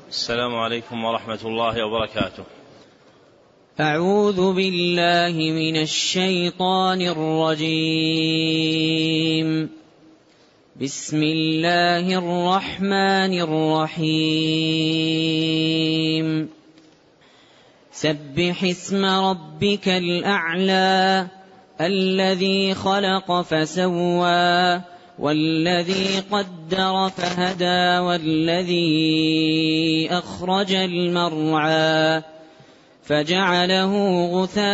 السلام عليكم ورحمة الله وبركاته. أعوذ بالله من الشيطان الرجيم. بسم الله الرحمن الرحيم. سبح اسم ربك الأعلى الذي خلق فسوى والذي قدر فهدى والذي أخرج المرعى فجعله غثاء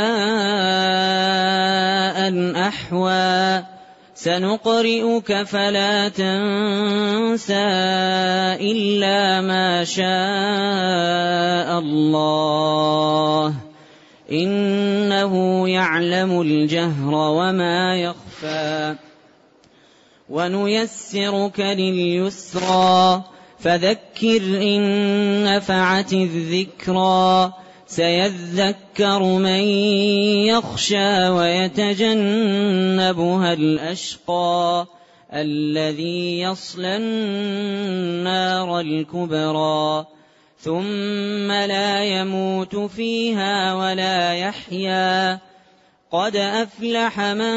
أحوى سنقرئك فلا تنسى إلا ما شاء الله إنه يعلم الجهر وما يخفى ونيسرك لليسرى فذكر إن نفعت الذكرى سيذكر من يخشى ويتجنبها الأشقى الذي يصلى النار الكبرى ثم لا يموت فيها ولا يحيا قد أفلح من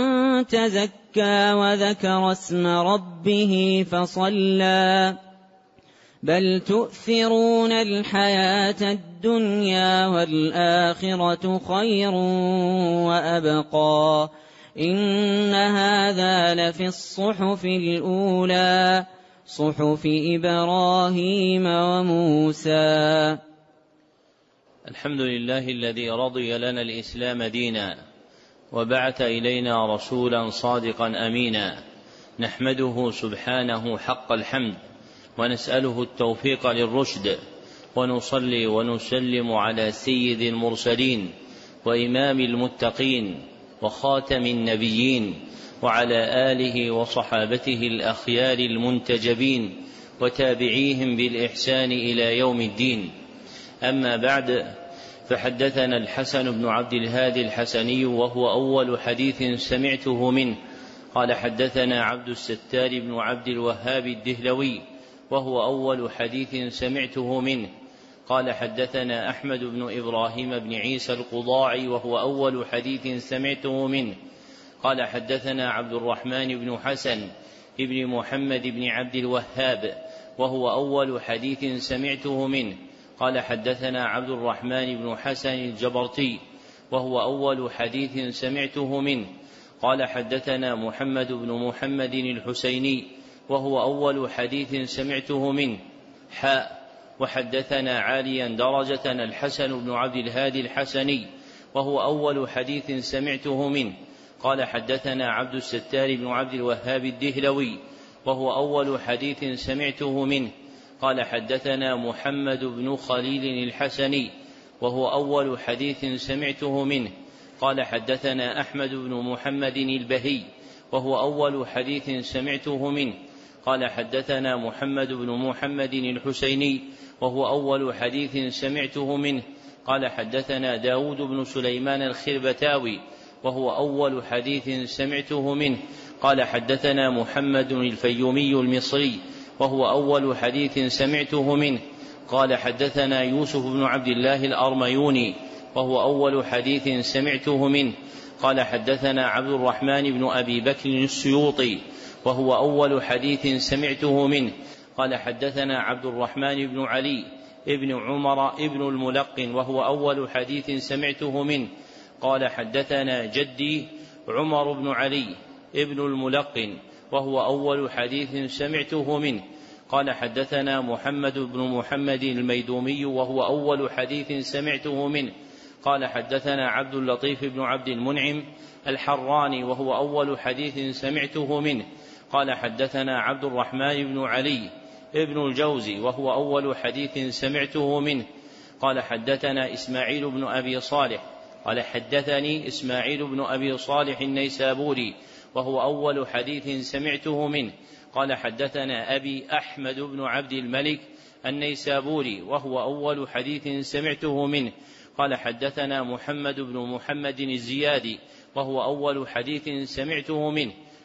تزكى وذكر اسم ربه فصلى بل تؤثرون الحياة الدنيا والآخرة خير وأبقى إن هذا لفي الصحف الأولى صحف إبراهيم وموسى. الحمد لله الذي رضي لنا الإسلام دينا وبعث إلينا رسولا صادقا أمينا نحمده سبحانه حق الحمد ونسأله التوفيق للرشد ونصلي ونسلم على سيد المرسلين وإمام المتقين وخاتم النبيين وعلى آله وصحابته الأخيار المنتجبين وتابعيهم بالإحسان إلى يوم الدين. أما بعد، فحدثنا الحسن بن عبد الهادي الحسني وهو أول حديث سمعته منه قال حدثنا عبد الستار بن عبد الوهاب الدهلوي وهو أول حديث سمعته منه قال حدثنا أحمد بن إبراهيم بن عيسى القضاعي وهو أول حديث سمعته منه قال حدثنا عبد الرحمن بن حسن ابن محمد بن عبد الوهاب وهو أول حديث سمعته منه قال حدثنا عبد الرحمن بن حسن الجبرتي وهو أول حديث سمعته منه قال حدثنا محمد بن محمد الحسيني وهو أول حديث سمعته منه وحدثنا عاليا درجة الحسن بن عبد الهادي الحسني وهو أول حديث سمعته منه قال حدثنا عبد الستار بن عبد الوهاب الدهلوي وهو أول حديث سمعته منه قال حدثنا محمد بن خليل الحسني وهو أول حديث سمعته منه قال حدثنا أحمد بن محمد البهي وهو أول حديث سمعته منه قال حدثنا محمد بن محمد الحسيني وهو أول حديث سمعته منه قال حدثنا داود بن سليمان الخربتاوي وهو أول حديث سمعته منه قال حدثنا محمد الفيومي المصري وهو أول حديث سمعته منه قال حدثنا يوسف بن عبد الله الأرميوني وهو أول حديث سمعته منه قال حدثنا عبد الرحمن بن أبي بكر السيوطي وهو أول حديث سمعته منه قال حدثنا عبد الرحمن بن علي ابن عمر ابن الملقن وهو أول حديث سمعته منه قال حدثنا جدي عمر بن علي ابن الملقن وهو أول حديث سمعته منه قال حدثنا محمد بن محمد الميدومي وهو أول حديث سمعته منه قال حدثنا عبد اللطيف بن عبد المنعم الحراني وهو أول حديث سمعته منه قال حدثنا عبد الرحمن بن علي ابن الجوزي وهو أول حديث سمعته منه قال حدثنا إسماعيل بن أبي صالح قال حدثني إسماعيل بن أبي صالح النيسابوري وهو أول حديث سمعته منه قال حدثنا أبي أحمد بن عبد الملك النيسابوري وهو أول حديث سمعته منه قال حدثنا محمد بن محمد الزيادي وهو أول حديث سمعته منه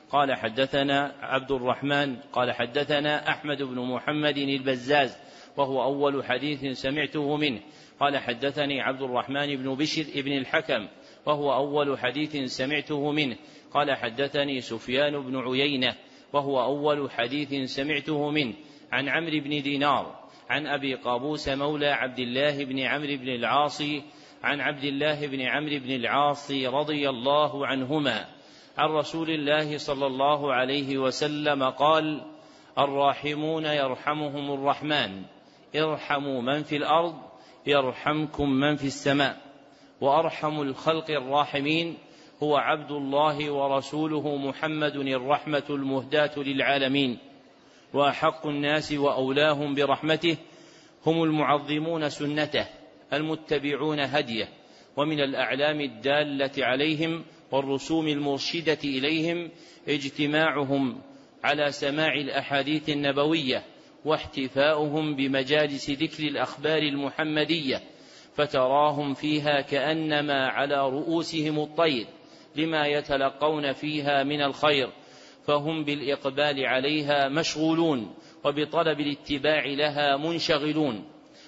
قال حدثنا عبد الرحمن قال حدثنا أحمد بن محمد البزاز وهو أول حديث سمعته منه. قال حدثني عبد الرحمن بن بشر بن الحكم وهو أول حديث سمعته منه. قال حدثني سفيان بن عيينة وهو أول حديث سمعته منه عن عمرو بن دينار عن أبي قابوس مولى عبد الله بن عمرو بن العاص عن عبد الله بن عمرو بن العاص رضي الله عنهما عن رسول الله صلى الله عليه وسلم قال: الراحمون يرحمهم الرحمن، ارحموا من في الأرض يرحمكم من في السماء. وأرحم الخلق الراحمين هو عبد الله ورسوله محمد الرحمة المهداة للعالمين. وأحق الناس وأولاهم برحمته هم المعظمون سنته المتبعون هديه. ومن الأعلام الدالة عليهم والرسوم المرشدة إليهم اجتماعهم على سماع الأحاديث النبوية واحتفاؤهم بمجالس ذكر الأخبار المحمدية، فتراهم فيها كأنما على رؤوسهم الطير لما يتلقون فيها من الخير، فهم بالإقبال عليها مشغولون وبطلب الاتباع لها منشغلون.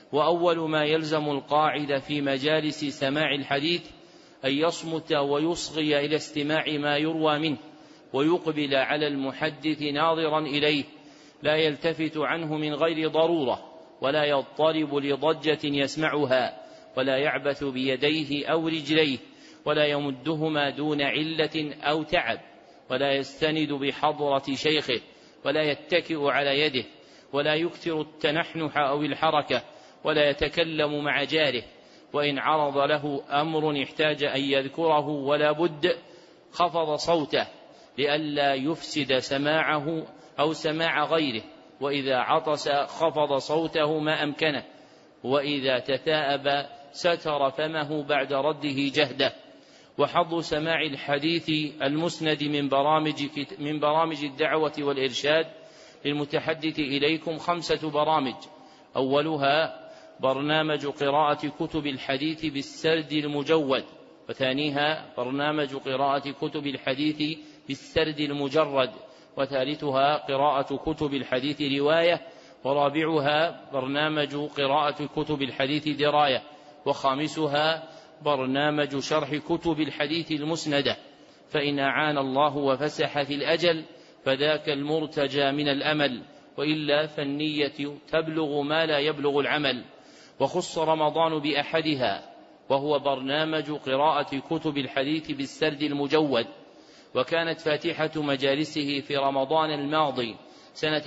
وأول ما يلزم القاعد في مجالس سماع الحديث أن يصمت ويصغي إلى استماع ما يروى منه، ويقبل على المحدث ناظرا إليه، لا يلتفت عنه من غير ضرورة، ولا يضطرب لضجة يسمعها، ولا يعبث بيديه أو رجليه، ولا يمدهما دون علة أو تعب، ولا يستند بحضرة شيخه، ولا يتكئ على يده، ولا يكثر التنحنح أو الحركة، ولا يتكلم مع جاره. وإن عرض له أمر احتاج أن يذكره ولا بد خفض صوته لئلا يفسد سماعه أو سماع غيره، وإذا عطس خفض صوته ما أمكنه، وإذا تثاءب ستر فمه بعد رده جهده. وحظ سماع الحديث المسند من برامج الدعوة والإرشاد للمتحدث إليكم 5 برامج: أولها برنامج قراءة كتب الحديث بالسرد المجود، وثانيها برنامج قراءة كتب الحديث بالسرد المجرد، وثالثها قراءة كتب الحديث رواية، ورابعها برنامج قراءة كتب الحديث دراية، وخامسها برنامج شرح كتب الحديث المسندة. فإن أعان الله وفسح في الأجل فذاك المرتجى من الأمل، وإلا فالنية تبلغ ما لا يبلغ العمل. وخص رمضان بأحدها، وهو برنامج قراءة كتب الحديث بالسرد المجود، وكانت فاتحة مجالسه في رمضان الماضي سنة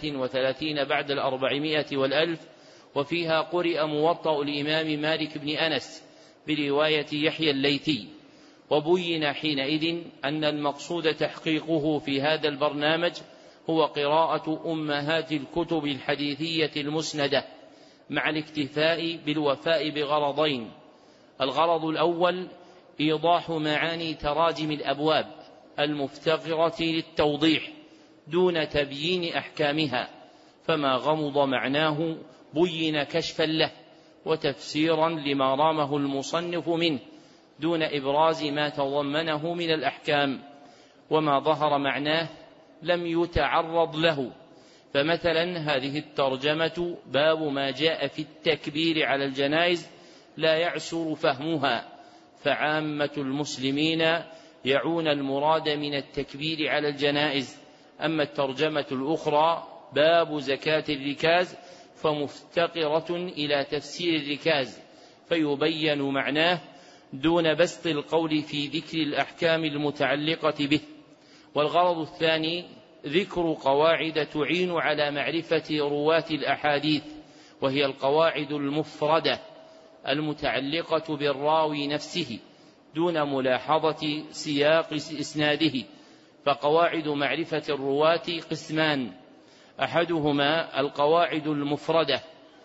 33 بعد 400 والألف، وفيها قرئ موطأ الإمام مالك بن أنس برواية يحيى الليثي. وبين حينئذ أن المقصود تحقيقه في هذا البرنامج هو قراءة أمهات الكتب الحديثية المسندة، مع الاكتفاء بالوفاء بغرضين: الغرض الأول إيضاح معاني تراجم الأبواب المفتقرة للتوضيح دون تبيين أحكامها، فما غمض معناه بين كشفا له وتفسيرا لما رامه المصنف منه دون إبراز ما تضمنه من الأحكام، وما ظهر معناه لم يتعرض له. فمثلا هذه الترجمة باب ما جاء في التكبير على الجنائز لا يعسر فهمها، فعامة المسلمين يعون المراد من التكبير على الجنائز. أما الترجمة الأخرى باب زكاة الركاز فمفتقرة إلى تفسير الركاز، فيبين معناه دون بسط القول في ذكر الأحكام المتعلقة به. والغرض الثاني ذكر قواعد تعين على معرفة رواة الأحاديث، وهي القواعد المفردة المتعلقة بالراوي نفسه دون ملاحظة سياق إسناده. فقواعد معرفة الرواة قسمان: أحدهما القواعد المفردة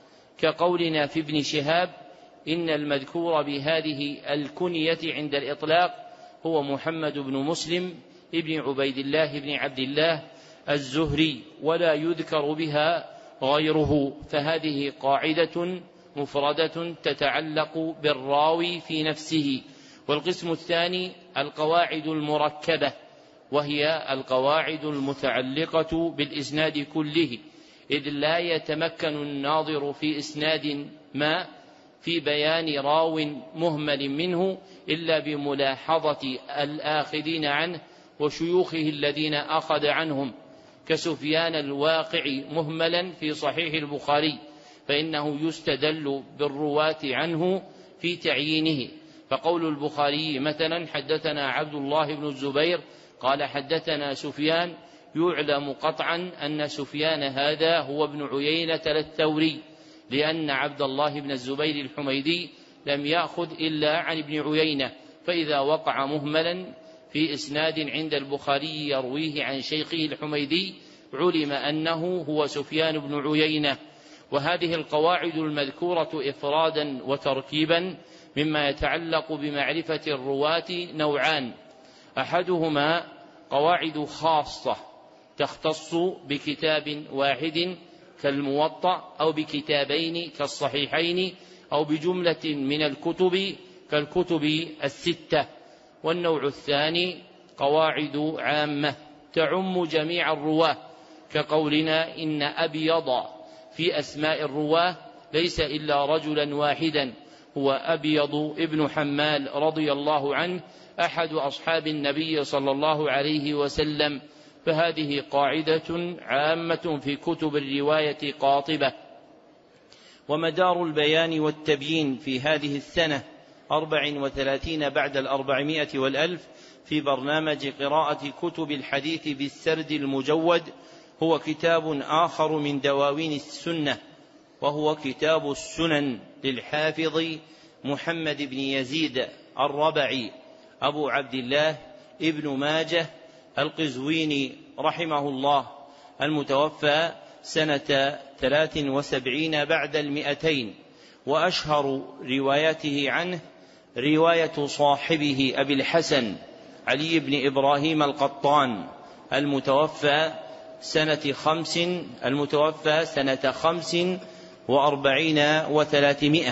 كقولنا في ابن شهاب: إن المذكور بهذه الكنية عند الإطلاق هو محمد بن مسلم ابن عبيد الله بن عبد الله الزهري، ولا يذكر بها غيره. فهذه قاعدة مفردة تتعلق بالراوي في نفسه. والقسم الثاني القواعد المركبة، وهي القواعد المتعلقة بالإسناد كله، إذ لا يتمكن الناظر في إسناد ما في بيان راو مهمل منه إلا بملاحظة الآخذين عنه وشيوخه الذين أخذ عنهم، كسفيان الواقعي مهملا في صحيح البخاري، فإنه يستدل بالرواة عنه في تعيينه. فقول البخاري مثلا حدثنا عبد الله بن الزبير قال حدثنا سفيان، يعلم قطعا أن سفيان هذا هو ابن عيينة الثوري، لأن عبد الله بن الزبير الحميدي لم يأخذ إلا عن ابن عيينة، فإذا وقع مهملا في إسناد عند البخاري يرويه عن شيخه الحميدي علم أنه هو سفيان بن عيينة. وهذه القواعد المذكورة إفرادا وتركيبا مما يتعلق بمعرفة الرواة نوعان: أحدهما قواعد خاصة تختص بكتاب واحد كالموطأ، أو بكتابين كالصحيحين، أو بجملة من الكتب كالكتب الستة. والنوع الثاني قواعد عامة تعم جميع الرواة، كقولنا إن أبيض في أسماء الرواة ليس إلا رجلا واحدا هو أبيض ابن حمال رضي الله عنه أحد أصحاب النبي صلى الله عليه وسلم. فهذه قاعدة عامة في كتب الرواية قاطبة. ومدار البيان والتبيين في هذه السنة 34 بعد 400 والألف في برنامج قراءة كتب الحديث بالسرد المجود هو كتاب آخر من دواوين السنة، وهو كتاب السنن للحافظ محمد بن يزيد الربعي أبو عبد الله ابن ماجه القزويني رحمه الله، المتوفى سنة 73 بعد 200. وأشهر رواياته عنه رواية صاحبه أبي الحسن علي بن إبراهيم القطان المتوفى سنة 45 و300،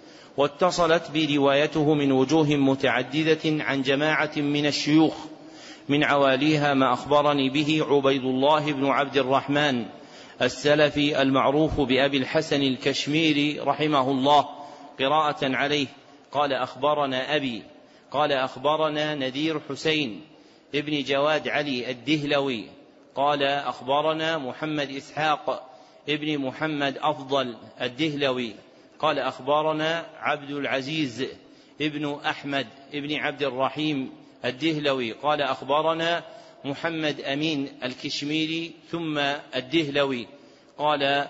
واتصلت بروايته من وجوه متعددة عن جماعة من الشيوخ، من عواليها ما أخبرني به عبيد الله بن عبد الرحمن السلفي المعروف بأبي الحسن الكشميري رحمه الله قراءة عليه، قال أخبرنا أبي قال أخبرنا نذير حسين ابن جواد علي الدهلوي قال أخبرنا محمد إسحاق ابن محمد أفضل الدهلوي قال أخبرنا عبد العزيز ابن أحمد ابن عبد الرحيم الدهلوي قال أخبرنا محمد أمين الكشميري ثم الدهلوي قال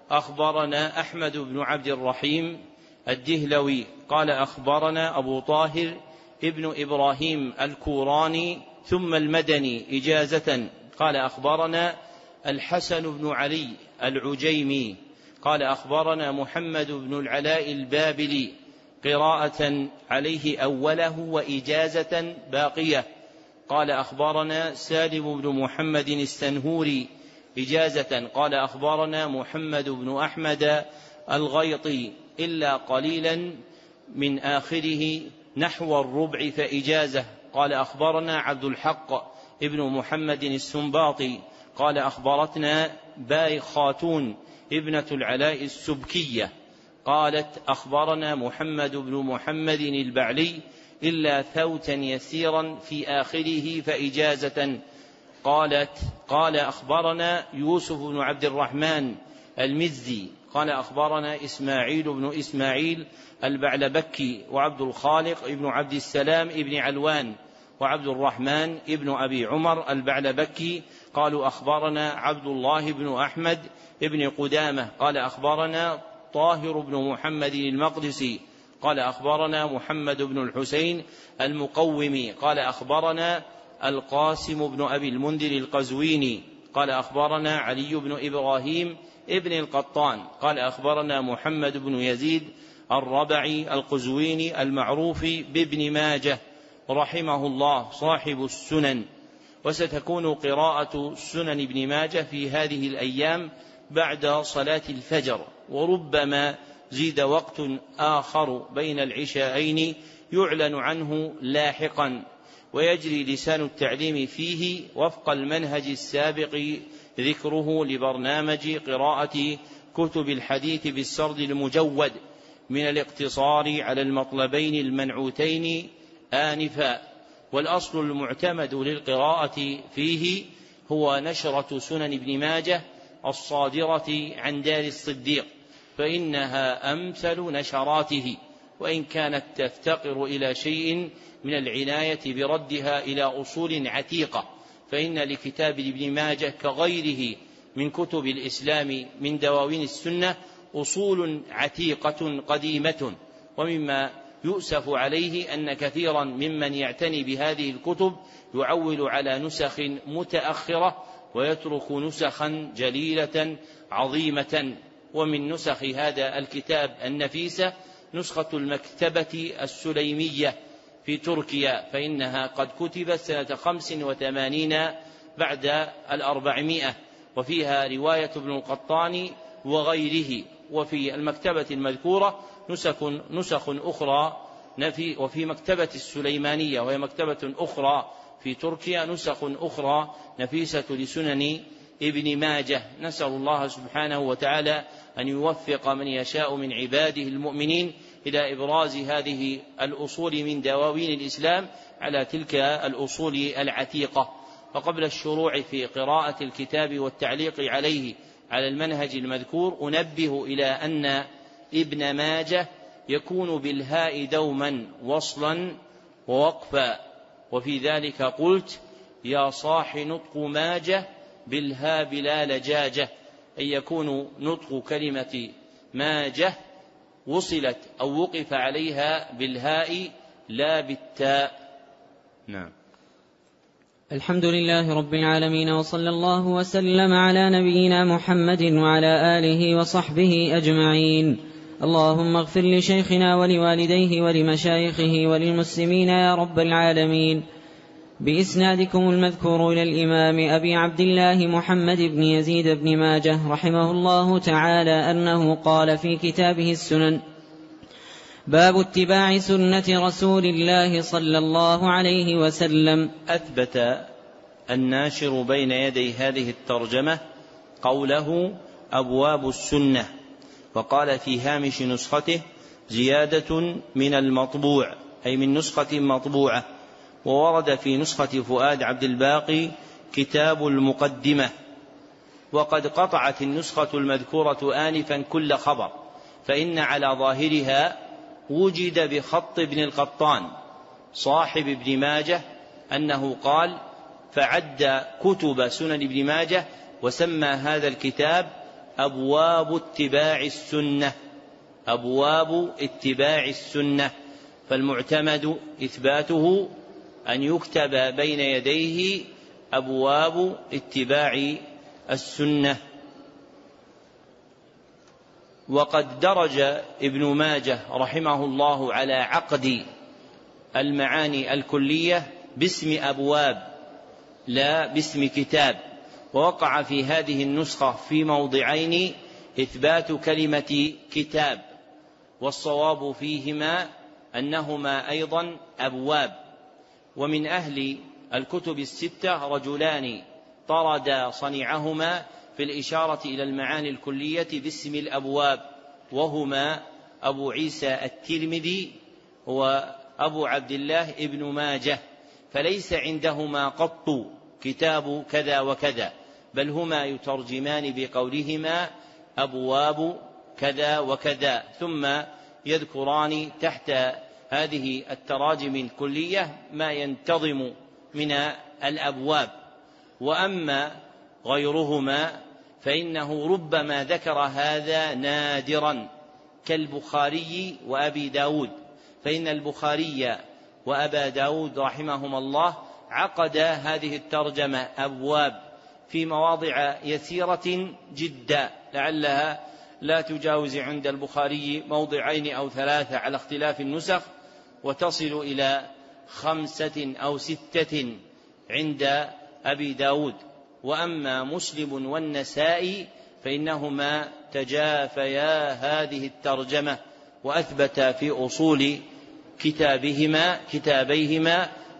أخبرنا أحمد بن عبد الرحيم الدهلوي قال أخبرنا أبو طاهر ابن إبراهيم الكوراني ثم المدني إجازة قال أخبرنا الحسن بن علي العجيمي قال أخبرنا محمد بن العلاء البابلي قراءة عليه أوله وإجازة باقية قال أخبرنا سالم بن محمد السنهوري إجازة قال أخبرنا محمد بن أحمد الغيطي إلا قليلا من آخره نحو الربع فإجازة قال أخبرنا عبد الحق ابن محمد السنباطي قال أخبرتنا باي خاتون ابنة العلاء السبكية قالت أخبرنا محمد بن محمد البعلي إلا ثوتا يسيرا في آخره فإجازة قالت قال أخبرنا يوسف بن عبد الرحمن المزي قال أخبرنا إسماعيل بن إسماعيل البعلبكي وعبد الخالق ابن عبد السلام ابن علوان وعبد الرحمن ابن أبي عمر البعلبكي قالوا أخبرنا عبد الله بن أحمد ابن قدامة قال أخبرنا طاهر بن محمد المقدسي قال أخبرنا محمد بن الحسين المقومي قال أخبرنا القاسم بن أبي المنذر القزويني قال أخبرنا علي بن إبراهيم ابن القطان قال أخبرنا محمد بن يزيد الربعي القزويني المعروف بابن ماجه رحمه الله صاحب السنن. وستكون قراءة سنن ابن ماجه في هذه الأيام بعد صلاة الفجر، وربما زيد وقت آخر بين العشاءين يعلن عنه لاحقا، ويجري لسان التعليم فيه وفق المنهج السابق ذكره لبرنامج قراءة كتب الحديث بالسرد المجود من الاقتصار على المطلبين المنعوتين آنفا. والأصل المعتمد للقراءة فيه هو نشرة سنن ابن ماجه الصادرة عن دار الصديق، فإنها أمثل نشراته، وإن كانت تفتقر إلى شيء من العناية بردها إلى أصول عتيقة، فإن لكتاب ابن ماجه كغيره من كتب الإسلام من دواوين السنة أصول عتيقة قديمة. ومما يؤسف عليه أن كثيرا ممن يعتني بهذه الكتب يعول على نسخ متأخرة ويترك نسخا جليلة عظيمة. ومن نسخ هذا الكتاب النفيسة نسخة المكتبة السليمية في تركيا، فإنها قد كتبت سنة 85 بعد 400، وفيها رواية ابن القطان وغيره. وفي المكتبة المذكورة نسخ أخرى وفي مكتبة السليمانية، وهي مكتبة أخرى في تركيا، نسخ أخرى نفيسة لسنن ابن ماجه. نسأل الله سبحانه وتعالى أن يوفق من يشاء من عباده المؤمنين إلى إبراز هذه الأصول من دواوين الإسلام على تلك الأصول العتيقة. وقبل الشروع في قراءة الكتاب والتعليق عليه على المنهج المذكور أنبه إلى أن ابن ماجه يكون بالهاء دوما وصلا ووقفا، وفي ذلك قلت يا صاح نطق ماجه بالهاء بلا لجاجة، أن يكون نطق كلمة ماجه وصلت أو وقف عليها بالهاء لا بالتاء. نعم. الحمد لله رب العالمين، وصلى الله وسلم على نبينا محمد وعلى آله وصحبه أجمعين. اللهم اغفر لشيخنا ولوالديه ولمشايخه وللمسلمين يا رب العالمين. بإسنادكم المذكور إلى الإمام أبي عبد الله محمد بن يزيد بن ماجه رحمه الله تعالى أنه قال في كتابه السنن: باب اتباع سنة رسول الله صلى الله عليه وسلم. أثبت الناشر بين يدي هذه الترجمة قوله أبواب السنة، وقال في هامش نسخته زيادة من المطبوع، أي من نسخة مطبوعة. وورد في نسخة فؤاد عبد الباقي كتاب المقدمة. وقد قطعت النسخة المذكورة آنفا كل خبر، فإن على ظاهرها وجد بخط ابن القطان صاحب ابن ماجه أنه قال: فعد كتب سنن ابن ماجه وسمى هذا الكتاب أبواب اتباع السنة، أبواب اتباع السنة. فالمعتمد إثباته أن يكتب بين يديه أبواب اتباع السنة. وقد درج ابن ماجه رحمه الله على عقد المعاني الكلية باسم أبواب لا باسم كتاب، ووقع في هذه النسخة في موضعين إثبات كلمة كتاب، والصواب فيهما أنهما أيضا أبواب. ومن أهل الكتب الستة رجلان طرد صنيعهما في الإشارة إلى المعاني الكلية باسم الأبواب، وهما أبو عيسى الترمذي وأبو عبد الله ابن ماجه، فليس عندهما قط كتاب كذا وكذا، بل هما يترجمان بقولهما أبواب كذا وكذا، ثم يذكران تحت هذه التراجم الكلية ما ينتظم من الأبواب. وأما غيرهما فإنه ربما ذكر هذا نادرا كالبخاري وأبي داود، فإن البخاري وأبا داود رحمهما الله عقد هذه الترجمة أبواب في مواضع يسيرة جدا، لعلها لا تجاوز عند البخاري موضعين أو ثلاثة على اختلاف النسخ، وتصل إلى 5 أو 6 عند أبي داود. وأما مسلم والنسائي فإنهما تجافيا هذه الترجمة، وأثبتا في أصول كتابيهما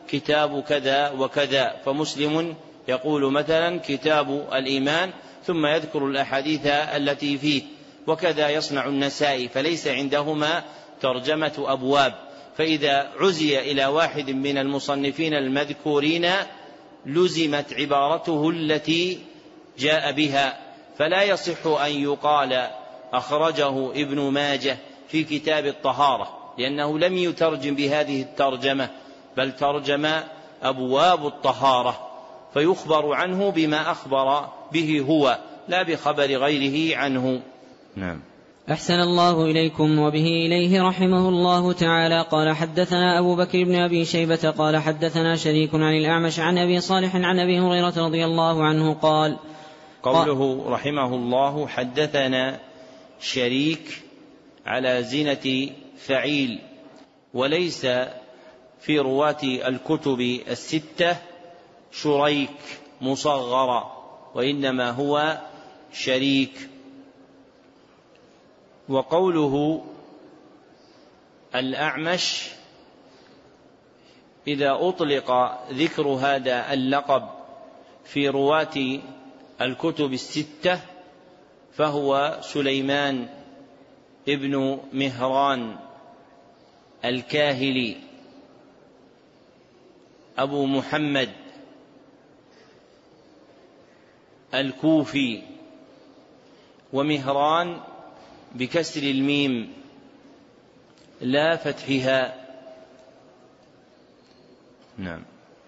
كتاب كذا وكذا، فمسلم يقول مثلا كتاب الإيمان ثم يذكر الأحاديث التي فيه، وكذا يصنع النسائي، فليس عندهما ترجمة أبواب. فإذا عزي إلى واحد من المصنفين المذكورين لزمت عبارته التي جاء بها، فلا يصح أن يقال أخرجه ابن ماجه في كتاب الطهارة، لأنه لم يترجم بهذه الترجمة، بل ترجم أبواب الطهارة، فيخبر عنه بما أخبر به هو لا بخبر غيره عنه. نعم. أحسن الله إليكم. وبه إليه رحمه الله تعالى قال حدثنا أبو بكر بن أبي شيبة قال حدثنا شريك عن الأعمش عن أبي صالح عن أبي هريرة رضي الله عنه قال. قوله رحمه الله حدثنا شريك على زنة فعيل، وليس في رواة الكتب الستة شريك مصغرا، وإنما هو شريك. وقوله الأعمش إذا أطلق ذكر هذا اللقب في رواة الكتب الستة فهو سليمان ابن مهران الكاهلي أبو محمد الكوفي، ومهران بكسر الميم لا فتحها. نعم.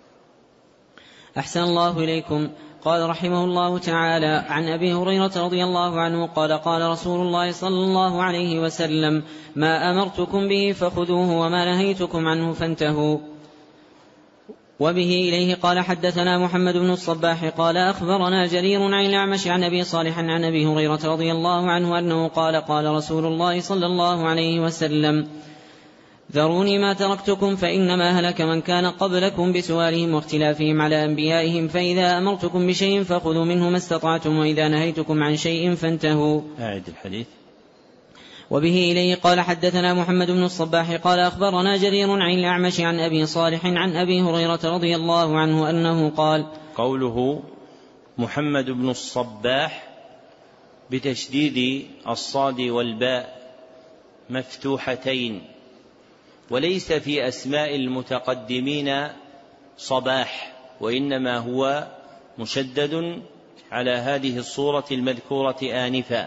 أحسن الله إليكم. قال رحمه الله تعالى عن أبي هريرة رضي الله عنه قال قال رسول الله صلى الله عليه وسلم ما أمرتكم به فخذوه وما نهيتكم عنه فانتهوا. وبه إليه قال حدثنا محمد بن الصباح قال أخبرنا جرير عن الأعمش عن أبي صالح عن أبي هريرة رضي الله عنه أنه قال قال رسول الله صلى الله عليه وسلم ذروني ما تركتكم فإنما هلك من كان قبلكم بسؤالهم واختلافهم على أنبيائهم، فإذا أمرتكم بشيء فخذوا منه ما استطعتم وإذا نهيتكم عن شيء فانتهوا. أعد الحديث. وبه إليه قال حدثنا محمد بن الصباح قال أخبرنا جرير عن الأعمش عن أبي صالح عن أبي هريرة رضي الله عنه أنه قال. قوله محمد بن الصباح بتشديد الصاد والباء مفتوحتين، وليس في أسماء المتقدمين صباح، وإنما هو مشدد على هذه الصورة المذكورة آنفا.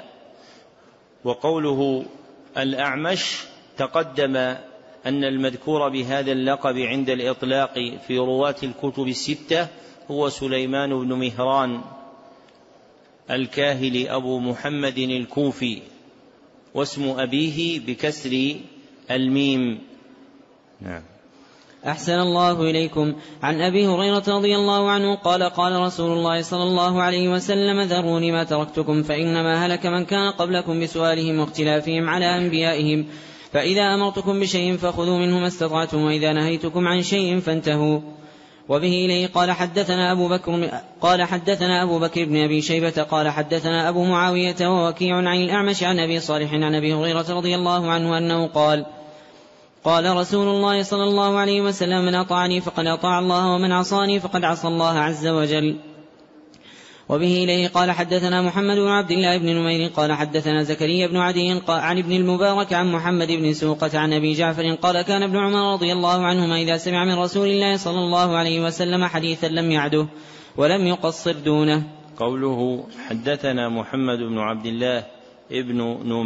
وقوله الأعمش تقدم أن المذكور بهذا اللقب عند الإطلاق في رواة الكتب الستة هو سليمان بن مهران الكاهلي أبو محمد الكوفي، واسم أبيه بكسر الميم. نعم. أحسن الله إليكم. عن أبي هريرة رضي الله عنه قال قال رسول الله صلى الله عليه وسلم ذروني ما تركتكم فإنما هلك من كان قبلكم بسؤالهم واختلافهم على أنبيائهم، فإذا أمرتكم بشيء فخذوا منه ما استطعتم وإذا نهيتكم عن شيء فانتهوا. وبه إليه قال حدثنا أبو بكر بن أبي شيبة قال حدثنا أبو معاوية ووكيع عن الأعمش عن أبي صالح عن أبي هريرة رضي الله عنه أنه قال قال رسول الله صلى الله عليه وسلم من أطاعني فقد أطاع الله ومن عصاني فقد عصى الله عز وجل. وبه إليه قال حدثنا محمد بن عبد الله بن نمير قال حدثنا زكريا بن عدي عن ابن المبارك عن محمد بن سوقة عن أبي جعفر قال كان ابن عمر رضي الله عنهما إذا سمع من رسول الله صلى الله عليه وسلم حديثا لم يعده ولم يقصر دونه. قوله حدثنا محمد بن عبد الله ابن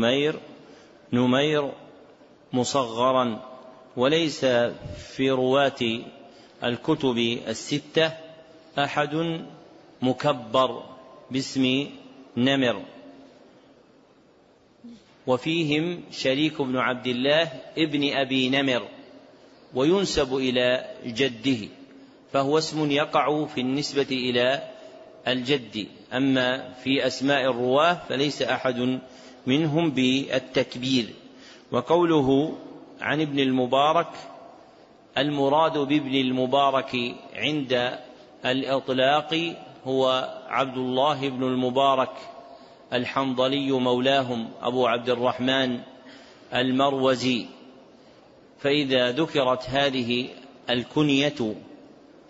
نمير مصغرا، وليس في رواة الكتب الستة أحد مكبر باسم نمر، وفيهم شريك بن عبد الله ابن أبي نمر وينسب إلى جده، فهو اسم يقع في النسبة إلى الجد. أما في أسماء الرواه فليس أحد منهم بالتكبير. وقوله عن ابن المبارك المراد بابن المبارك عند الإطلاق هو عبد الله بن المبارك الحنظلي مولاهم أبو عبد الرحمن المروزي. فإذا ذكرت هذه الكنية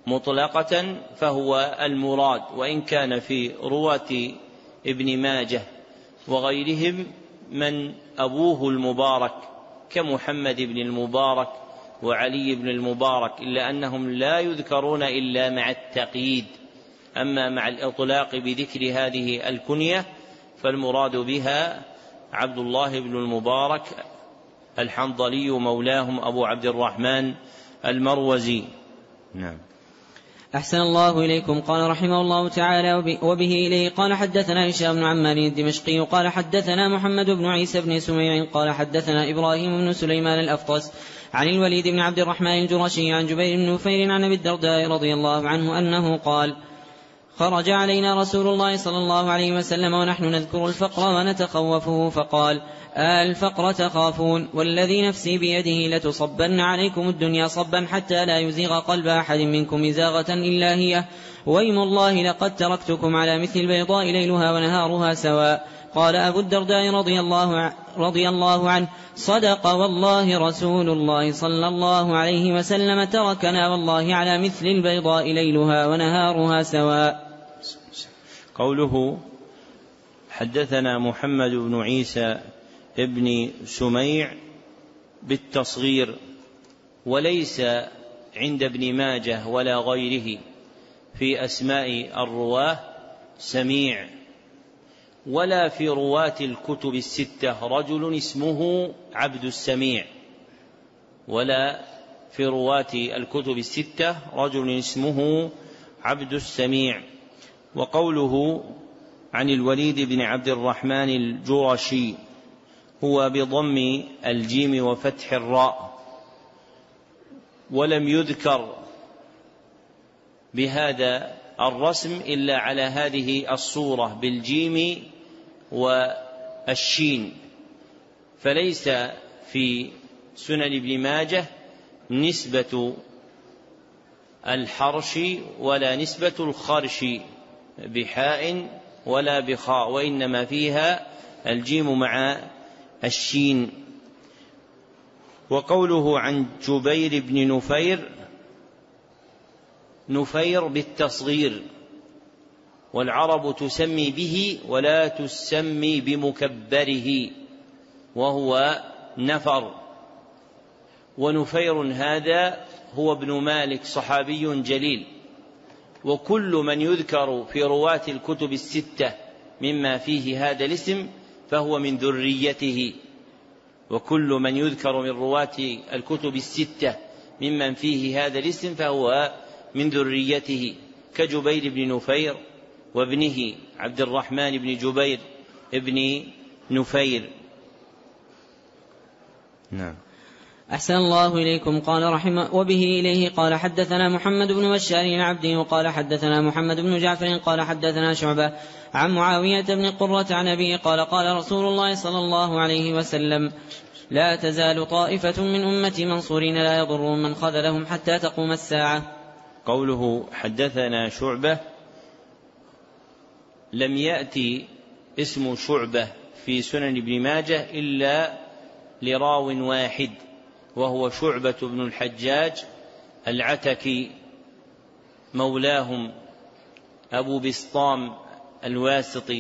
مطلقة فهو المراد، وإن كان في رواة ابن ماجه وغيرهم من أبوه المبارك كمحمد بن المبارك وعلي بن المبارك، إلا أنهم لا يذكرون إلا مع التقييد. أما مع الإطلاق بذكر هذه الكنية فالمراد بها عبد الله بن المبارك الحنظلي مولاهم أبو عبد الرحمن المروزي. نعم. أحسن الله إليكم. قال رحمه الله تعالى وبه إليه قال حدثنا هشام بن عمار الدمشقي قال حدثنا محمد بن عيسى بن سميع قال حدثنا إبراهيم بن سليمان الأفطس عن الوليد بن عبد الرحمن الجرشي عن جبير بن نفير عن أبي الدرداء رضي الله عنه أنه قال خرج علينا رسول الله صلى الله عليه وسلم ونحن نذكر الفقر ونتخوفه فقال الفقر تخافون والذي نفسي بيده لتصبن عليكم الدنيا صبا حتى لا يزيغ قلب أحد منكم إزاغة إلا هي، وإيم الله لقد تركتكم على مثل البيضاء ليلها ونهارها سواء. قال أبو الدرداء رضي الله عنه صدق والله رسول الله صلى الله عليه وسلم تركنا والله على مثل البيضاء ليلها ونهارها سواء. قوله حدثنا محمد بن عيسى ابن سميع بالتصغير، وليس عند ابن ماجه ولا غيره في أسماء الرواه سميع، ولا في رواة الكتب الستة رجل اسمه عبد السميع، ولا في رواة الكتب الستة رجل اسمه عبد السميع. وقوله عن الوليد بن عبد الرحمن الجرشي هو بضم الجيم وفتح الراء، ولم يذكر بهذا الرسم إلا على هذه الصورة بالجيم والشين، فليس في سنن ابن ماجه نسبة الحرش ولا نسبة الخرش بحاء ولا بخاء، وإنما فيها الجيم مع الشين. وقوله عن جبير بن نفير بالتصغير، والعرب تسمي به ولا تسمي بمكبره وهو نفر، ونفير هذا هو ابن مالك صحابي جليل، وكل من يذكر في رواة الكتب الستة مما فيه هذا الاسم فهو من ذريته، وكل من يذكر من رواة الكتب الستة ممن فيه هذا الاسم فهو من ذريته، كجبير بن نفير وابنه عبد الرحمن بن جبير ابن نفير. نعم. أحسن الله إليكم. قال رحمه وبه إليه قال حدثنا محمد بن بشار العبدي وقال حدثنا محمد بن جعفر قال حدثنا شعبة عن معاوية بن قرة عن أبيه قال قال رسول الله صلى الله عليه وسلم لا تزال طائفة من أمتي منصورين لا يضرون من خذلهم حتى تقوم الساعة. قوله حدثنا شعبة، لم يأتي اسم شعبة في سنن ابن ماجه إلا لراو واحد، وهو شعبة بن الحجاج العتكي مولاهم أبو بسطام الواسطي.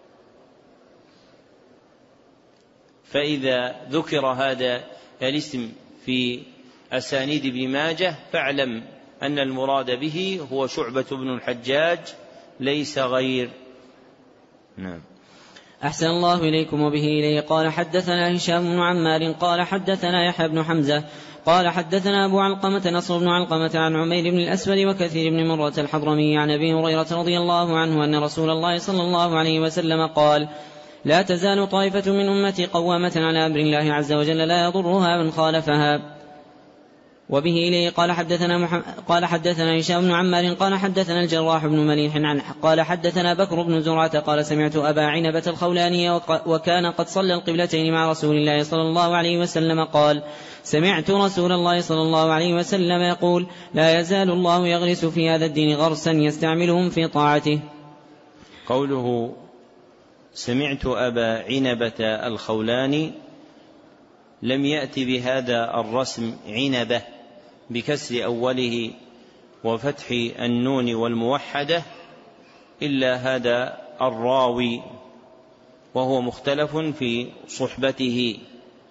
فإذا ذكر هذا الاسم في أسانيد ابن ماجه فاعلم أن المراد به هو شعبة بن الحجاج ليس غير. نعم. أحسن الله إليكم. وبه إليه قال حدثنا هشام بن عمار قال حدثنا يحيى بن حمزة قال حدثنا أبو علقمة نصر بن علقمة عن عمير بن الأسود وكثير بن مرة الحضرمي عن أبي هريرة رضي الله عنه أن رسول الله صلى الله عليه وسلم قال لا تزال طائفة من أمتي قوامة على أمر الله عز وجل لا يضرها من خالفها. وبه إليه قال حدثنا هشام بن عمار قال حدثنا الجراح بن مليح قال حدثنا بكر بن زرعة قال سمعت أبا عنبة الخولاني وكان قد صلى القبلتين مع رسول الله صلى الله عليه وسلم قال سمعت رسول الله صلى الله عليه وسلم يقول لا يزال الله يغرس في هذا الدين غرسا يستعملهم في طاعته. قوله سمعت أبا عنبة الخولاني لم يأتي بهذا الرسم عنبة بكسر أوله وفتح النون والموحدة إلا هذا الراوي، وهو مختلف في صحبته.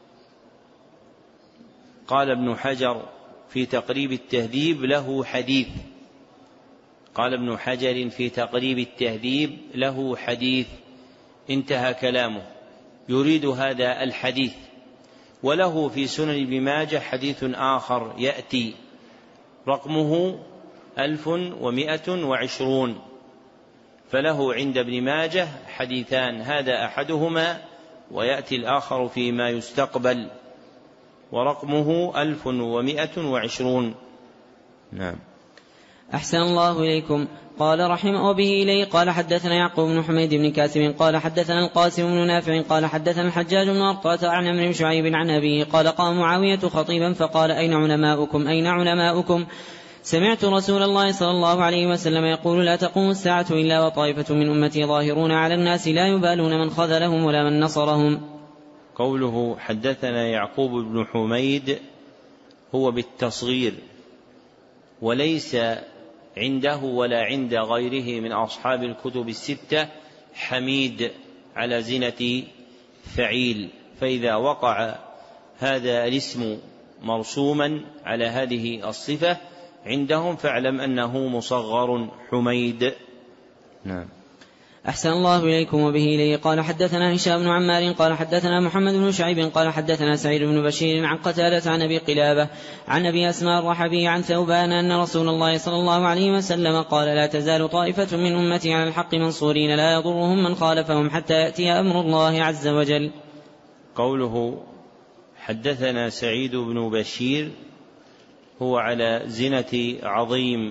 قال ابن حجر في تقريب التهذيب له حديث، قال ابن حجر في تقريب التهذيب له حديث، انتهى كلامه، يريد هذا الحديث. وله في سنن ابن ماجه حديث آخر يأتي رقمه 1120، فله عند ابن ماجه حديثان، هذا أحدهما ويأتي الآخر فيما يستقبل، ورقمه 1120. نعم. أحسن الله إليكم. قال رحمه به إليه قال حدثنا يعقوب بن حميد بن كاسب قال حدثنا القاسم بن نافع قال حدثنا الحجاج بن أرطاة عن عمرو بن شعيب عن أبيه قال قام معاوية خطيبا فقال أين علماؤكم أين علماؤكم؟ سمعت رسول الله صلى الله عليه وسلم يقول لا تقوم الساعة إلا وطائفة من أمتي ظاهرون على الناس لا يبالون من خذلهم ولا من نصرهم. قوله حدثنا يعقوب بن حميد هو بالتصغير، وليس عنده ولا عند غيره من أصحاب الكتب الستة حميد على زنة فعيل، فإذا وقع هذا الاسم مرسوما على هذه الصفة عندهم فاعلم أنه مصغر حميد. نعم. أحسن الله إليكم. وبه إليه قال حدثنا هشام بن عمار قال حدثنا محمد بن شعيب قال حدثنا سعيد بن بشير عن قتادة عن أبي قلابة عن أبي أسماء الرحبي عن ثوبان أن رسول الله صلى الله عليه وسلم قال لا تزال طائفة من أمتي على الحق منصورين لا يضرهم من خالفهم حتى يأتي أمر الله عز وجل. قوله حدثنا سعيد بن بشير هو على زنة عظيم،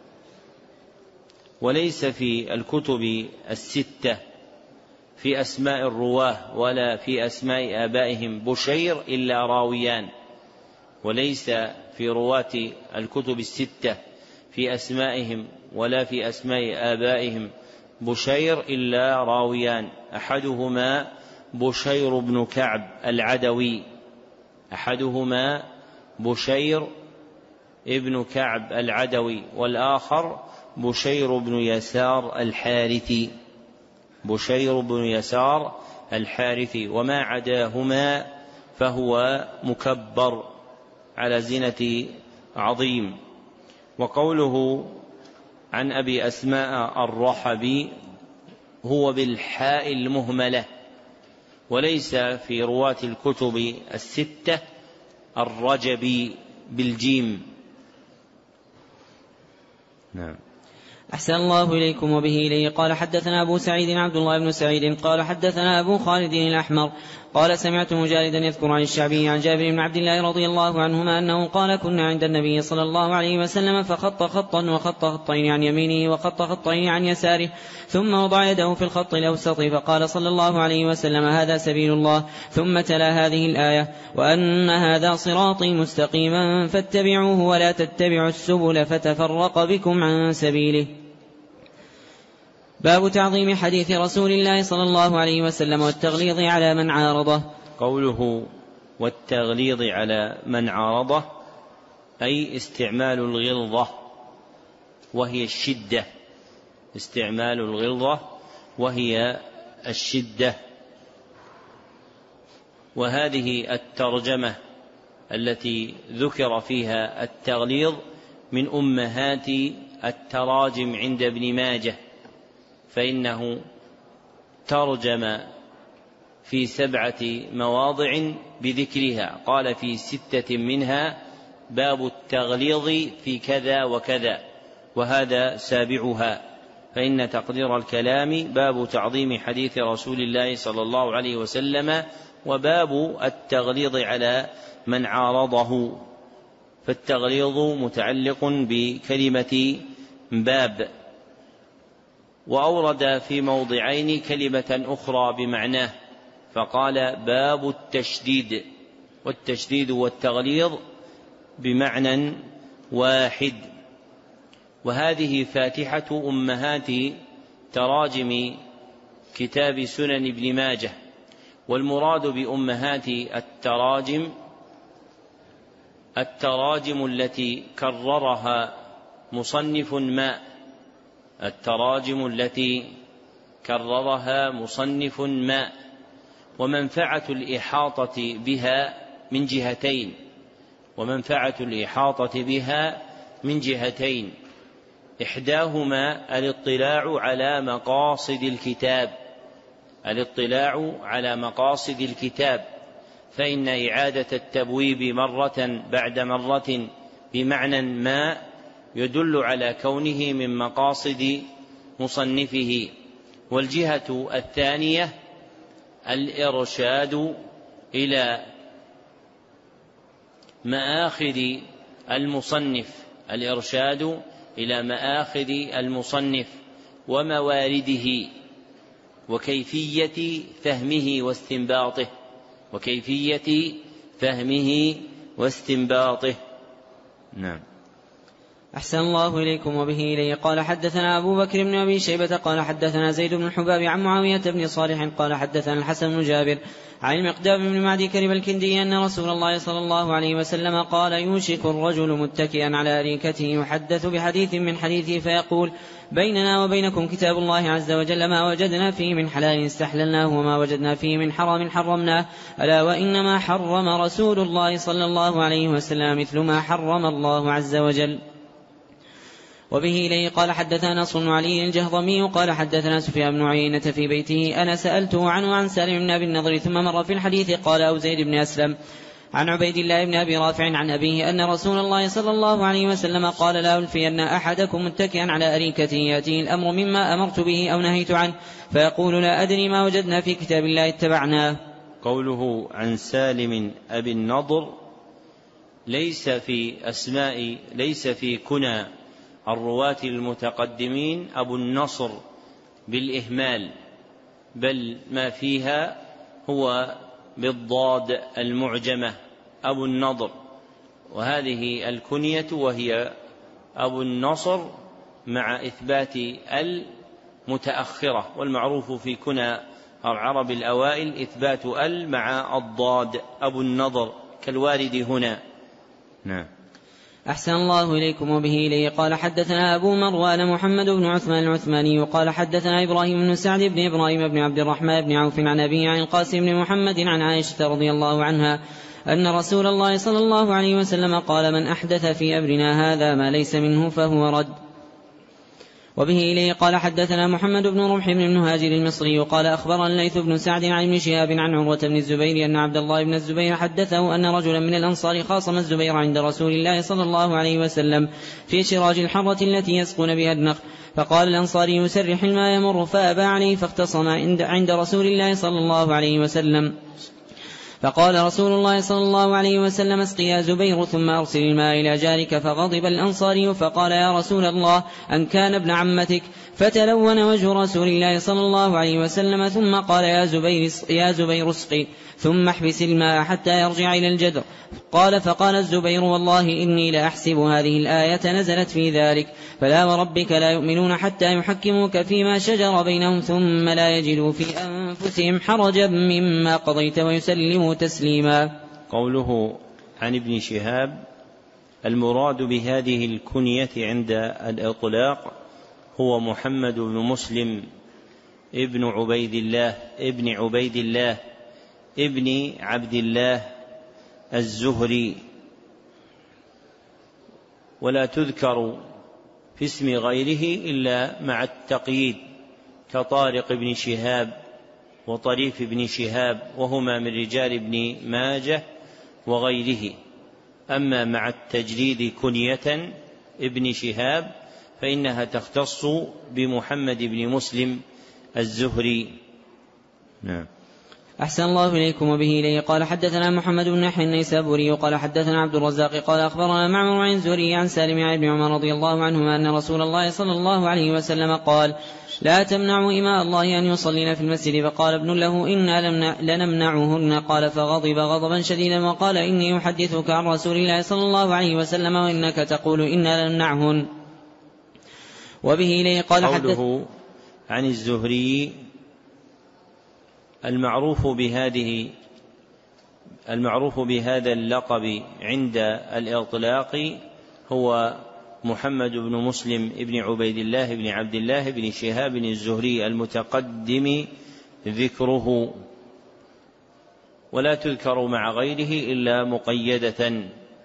وليس في الكتب الستة في أسماء الرواه ولا في أسماء آبائهم بشير إلا راويان، وليس في رواة الكتب الستة في أسمائهم ولا في أسماء آبائهم بشير إلا راويان، أحدهما بشير بن كعب العدوي، أحدهما بشير ابن كعب العدوي، والآخر بشير بن يسار الحارثي، بشير بن يسار الحارثي، وما عداهما فهو مكبر على زنة عظيم. وقوله عن أبي أسماء الرحبي هو بالحاء المهملة، وليس في رواة الكتب الستة الرجبي بالجيم. نعم. أحسن الله إليكم. وبه إليه قال حدثنا أبو سعيد عبد الله بن سعيد قال حدثنا أبو خالد الأحمر قال سمعت مجالدا يذكر عن الشعبي عن جابر بن عبد الله رضي الله عنهما أنه قال كنا عند النبي صلى الله عليه وسلم فخط خطا وخط خطين عن يمينه وخط خطين عن يساره ثم وضع يده في الخط الأوسط فقال صلى الله عليه وسلم هذا سبيل الله، ثم تلا هذه الآية وأن هذا صراطي مستقيما فاتبعوه ولا تتبعوا السبل فتفرق بكم عن سبيله. باب تعظيم حديث رسول الله صلى الله عليه وسلم والتغليظ على من عارضه. قوله والتغليظ على من عارضه أي استعمال الغلظة وهي الشدة، استعمال الغلظة وهي الشدة. وهذه الترجمة التي ذكر فيها التغليظ من أمهات التراجم عند ابن ماجه، فإنه ترجم في 7 مواضع بذكرها، قال في 6 منها باب التغليظ في كذا وكذا، وهذا سابعها، فإن تقدير الكلام باب تعظيم حديث رسول الله صلى الله عليه وسلم وباب التغليظ على من عارضه، فالتغليظ متعلق بكلمة باب. وأورد في موضعين كلمة أخرى بمعناه، فقال باب التشديد، والتشديد والتغليظ بمعنى واحد. وهذه فاتحة أمهات تراجم كتاب سنن ابن ماجه، والمراد بأمهات التراجم التي كررها مصنف ما، التراجم التي كررها مصنف ما. ومنفعة الإحاطة بها من جهتين، ومنفعة الإحاطة بها من جهتين، إحداهما الاطلاع على مقاصد الكتاب، الاطلاع على مقاصد الكتاب، فإن إعادة التبويب مرة بعد مرة بمعنى ما يدل على كونه من مقاصد مصنفه. والجهة الثانية الإرشاد إلى مآخذ المصنف، الإرشاد إلى مآخذ المصنف وموارده وكيفية فهمه واستنباطه، وكيفية فهمه واستنباطه. نعم. أحسن الله إليكم. وبه إليه قال حدثنا أبو بكر بن أبي شيبة قال حدثنا زيد بن الحباب عن معاوية بن صالح قال حدثنا الحسن بن جابر عن المقدام بن معدي كرب الكندي أن رسول الله صلى الله عليه وسلم قال يوشك الرجل متكئا على أريكته يحدث بحديث من حديثه فيقول بيننا وبينكم كتاب الله عز وجل ما وجدنا فيه من حلال استحللناه وما وجدنا فيه من حرام حرمناه ألا وإنما حرم رسول الله صلى الله عليه وسلم مثل ما حرم الله عز وجل. وبه إليه قال حدثنا نصر بن علي الجهضمي قال حدثنا سفيان بن عيينة في بيته أنا سألته عنه عن سالم بن أبي النضر ثم مر في الحديث قال أو زيد بن أسلم عن عبيد الله بن أبي رافع عن أبيه أن رسول الله صلى الله عليه وسلم قال لا ألفين أحدكم متكئا على أريكته يأتيه الأمر مما أمرت به أو نهيت عنه فيقول لا أدري ما وجدنا في كتاب الله اتبعناه. قوله عن سالم أبي النضر ليس في كنى الرواة المتقدمين أبو النصر بالإهمال، بل ما فيها هو بالضاد المعجمة أبو النضر، وهذه الكنية وهي أبو النصر مع إثبات المتأخرة، والمعروف في كنى العرب الأوائل إثبات مع الضاد أبو النضر كالوارد هنا. نعم. أحسن الله إليكم. وبه إليه قال حدثنا أبو مروان محمد بن عثمان العثماني قال حدثنا إبراهيم بن سعد بن إبراهيم بن عبد الرحمن بن عوف عن أبيه عن القاسم بن محمد عن عائشة رضي الله عنها أن رسول الله صلى الله عليه وسلم قال من أحدث في أمرنا هذا ما ليس منه فهو رد. وبه إليه قال حدثنا محمد بن رمح بن المهاجر المصري قال أخبرنا الليث بن سعد عن ابن شهاب عن عروة بن الزبير أن عبد الله بن الزبير حدثه أن رجلا من الأنصار خاصم الزبير عند رسول الله صلى الله عليه وسلم في شراج الحرة التي يسقون بها النخل، فقال الأنصاري سرح الماء يمر فأبى عليه فاختصم عند رسول الله صلى الله عليه وسلم، فقال رسول الله صلى الله عليه وسلم اسق يا زبير ثم أرسل الماء إلى جارك، فغضب الأنصاري فقال يا رسول الله أن كان ابن عمتك، فتلون وجه رسول الله صلى الله عليه وسلم ثم قال يا زبير اسقي ثم احبس الماء حتى يرجع إلى الجدر. فقال الزبير والله إني لأحسب هذه الآية نزلت في ذلك، فلا وربك لا يؤمنون حتى يحكموك فيما شجر بينهم ثم لا يجدوا في أنفسهم حرجا مما قضيت ويسلموا تسليما. قوله عن ابن شهاب المراد بهذه الكنية عند الإطلاق هو محمد بن مسلم ابن عبيد الله ابن عبد الله الزهري، ولا تذكر في اسم غيره إلا مع التقييد كطارق بن شهاب وطريف بن شهاب، وهما من رجال ابن ماجه وغيره. أما مع التجريد كنية ابن شهاب فإنها تختص بمحمد بن مسلم الزهري. نعم. أحسن الله إليكم. وبه إليه قال حدثنا محمد بن يحيى النيسابوري قال حدثنا عبد الرزاق قال أخبرنا معمر عن الزهري عن سالم عن ابن عمر رضي الله عنهما أن رسول الله صلى الله عليه وسلم قال لا تمنعوا إماء الله أن يصلين في المسجد، فقال ابن له إنا لنمنعهن، قال فغضب غضبا شديدا وقال إني أحدثك عن رسول الله صلى الله عليه وسلم وإنك تقول إنا لنمنعهن. وبه إليه قال قوله عن الزهري المعروف بهذا اللقب عند الإطلاق هو محمد بن مسلم بن عبيد الله بن عبد الله بن شهاب الزهري المتقدم ذكره، ولا تذكر مع غيره إلا مقيدة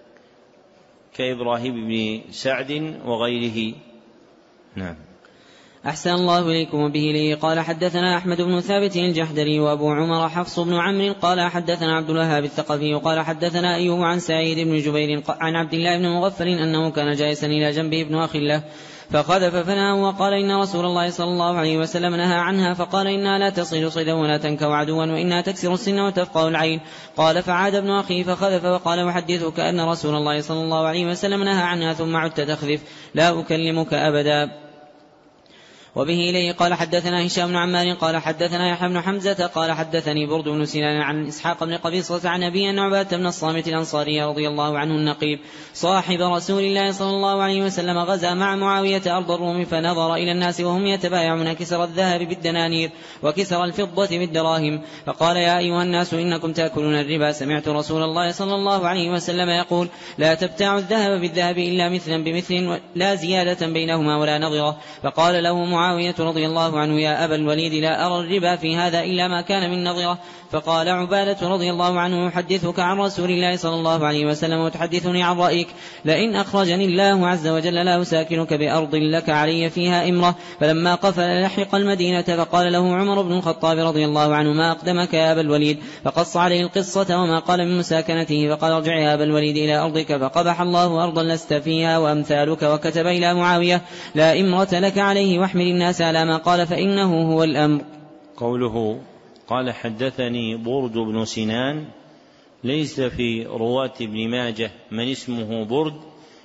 كإبراهيم بن سعد وغيره. نعم. أحسن الله إليكم. وبه لي قال حدثنا أحمد بن ثابت الجحدري وأبو عمر حفص بن عمرو قال حدثنا عبد الوهاب الثقفي قال حدثنا أيوب عن سعيد بن جبير عن عبد الله بن مغفل أنه كان جالسا إلى جنبه ابن أخي له فقذف فنهى وقال إن رسول الله صلى الله عليه وسلم نهى عنها، فقال إنها لا تصيد صيدا ولا تنكو عدوا وإنها تكسر السن وتفقه العين. قال فعاد ابن أخيه فخذف وقال أحدثك أن رسول الله صلى الله عليه وسلم نهى عنها ثم عدت تخذف لا أكلمك أبدا. وبه إليه قال حدثنا هشام بن عمار قال حدثنا يحيى بن حمزة قال حدثني برد بن سنان عن إسحاق بن قبيصة عن أبي أن عبادة بن الصامت الأنصاري رضي الله عنه النقيب صاحب رسول الله صلى الله عليه وسلم غزا مع معاوية أرض الروم فنظر إلى الناس وهم يتبايعون كسر الذهب بالدنانير وكسر الفضة بالدراهم فقال يا أيها الناس إنكم تأكلون الربا، سمعت رسول الله صلى الله عليه وسلم يقول لا تبتاعوا الذهب بالذهب إلا مثلا بمثل لا زيادة بينهما ولا نظرة. فقال له معاوية رضي الله عنه يا أبا الوليد لا أرى الربا في هذا إلا ما كان من نظرة. فقال عبادة رضي الله عنه أحدثك عن رسول الله صلى الله عليه وسلم وتحدثني عن رأيك، لئن أخرجني الله عز وجل لا أساكنك بأرض لك علي فيها إمرة. فلما قفل لحق المدينة فقال له عمر بن الخطاب رضي الله عنه ما أقدمك يا أبا الوليد، فقص عليه القصة وما قال من مساكنته. فقال ارجع يا أبا الوليد إلى أرضك فقبح الله أرضا لست فيها وأمثالك. وكتب إلى معاوية لا إمرة لك عليه واحمل الناس على ما قال فإنه هو الأمر. قوله قال حدثني برد بن سنان ليس في رواة ابن ماجه من اسمه برد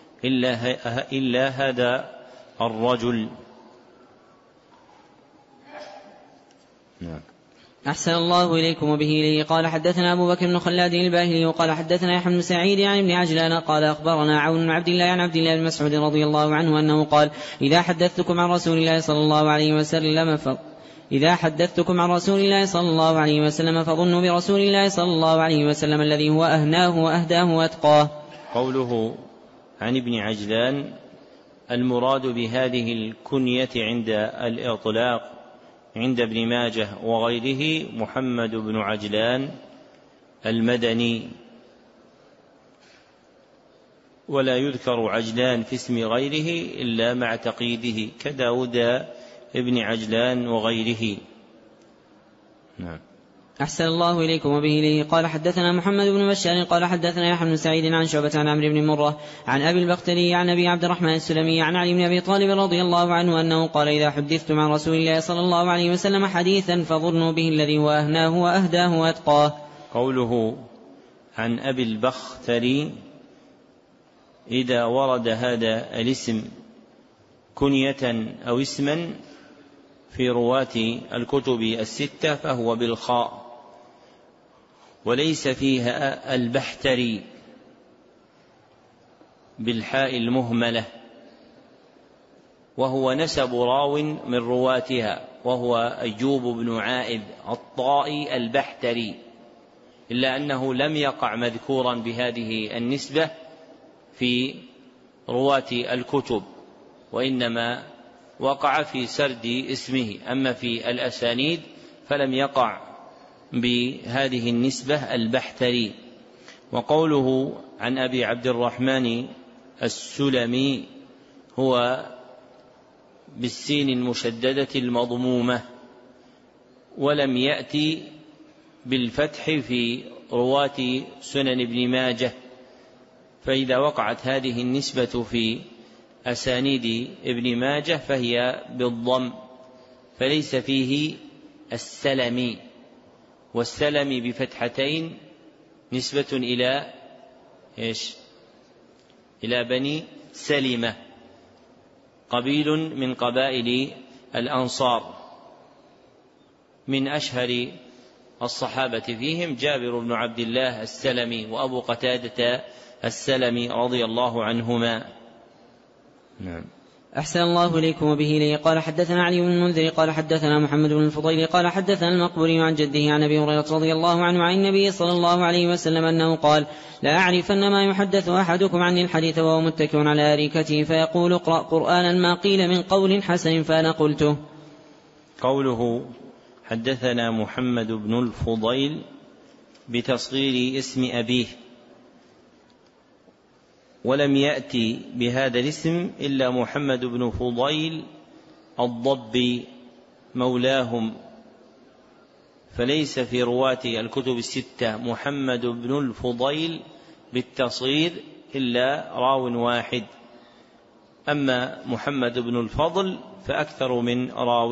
إلا هذا الرجل. نعم. أحسن الله إليكم. وبه إليه قال حدثنا أبو بكر بن خلاد الباهلي وقال حدثنا يحيى بن سعيد عن ابن عجلان قال أخبرنا عون بن عبد الله عن عبد الله بن مسعود رضي الله عنه أنه قال إذا حدثتكم عن رسول الله صلى الله عليه وسلم فظنوا برسول الله صلى الله عليه وسلم الذي هو أهناه وأهداه وأتقاه. قوله عن ابن عجلان المراد بهذه الكنية عند الإطلاق عند ابن ماجه وغيره محمد بن عجلان المدني، ولا يذكر عجلان في اسم غيره إلا مع تقييده كداود ابن عجلان وغيره. نعم. أحسن الله إليكم. وبه إليه قال حدثنا محمد بن بشار قال حدثنا يحيى بن سعيد عن شعبة عن عمرو بن مرة عن أبي البختري عن أبي عبد الرحمن السلمي عن علي بن أبي طالب رضي الله عنه أنه قال إذا حدثتم عن رسول الله صلى الله عليه وسلم حديثا فظنوا به الذي هو أهناه وأهداه وأتقاه. قوله عن أبي البختري إذا ورد هذا الاسم كنية أو اسما في رواة الكتب الستة فهو بالخاء وليس فيها البحتري بالحاء المهملة، وهو نسب راو من رواتها وهو أيوب بن عائذ الطائي البحتري، إلا أنه لم يقع مذكورا بهذه النسبة في رواة الكتب، وإنما وقع في سرد اسمه، أما في الأسانيد فلم يقع بهذه النسبة البحتري. وقوله عن أبي عبد الرحمن السلمي هو بالسين المشددة المضمومة، ولم يأتي بالفتح في رواة سنن ابن ماجه، فإذا وقعت هذه النسبة في أسانيد ابن ماجه فهي بالضم، فليس فيه السلمي، والسلمي بفتحتين نسبة إلى إيش؟ إلى بني سلمة، قبيل من قبائل الأنصار، من أشهر الصحابة فيهم جابر بن عبد الله السلمي وأبو قتادة السلمي رضي الله عنهما. نعم. أحسن الله إليكم وبه إليه قال حدثنا علي بن المنذر قال حدثنا محمد بن الفضيل قال حدثنا المقبري عن جده عن أبي هريرة رضي الله عنه عن النبي صلى الله عليه وسلم أنه قال لا أعرفن ما يحدث أحدكم عني الحديث وهو متكئ على أريكته فيقول اقرأ قرآنا ما قيل من قول حسن فأنا قلته. قوله حدثنا محمد بن الفضيل بتصغير اسم أبيه، ولم يأتي بهذا الاسم إلا محمد بن فضيل الضبي مولاهم، فليس في رواة الكتب الستة محمد بن الفضيل بالتصغير إلا راو واحد، أما محمد بن الفضل فأكثر من راو.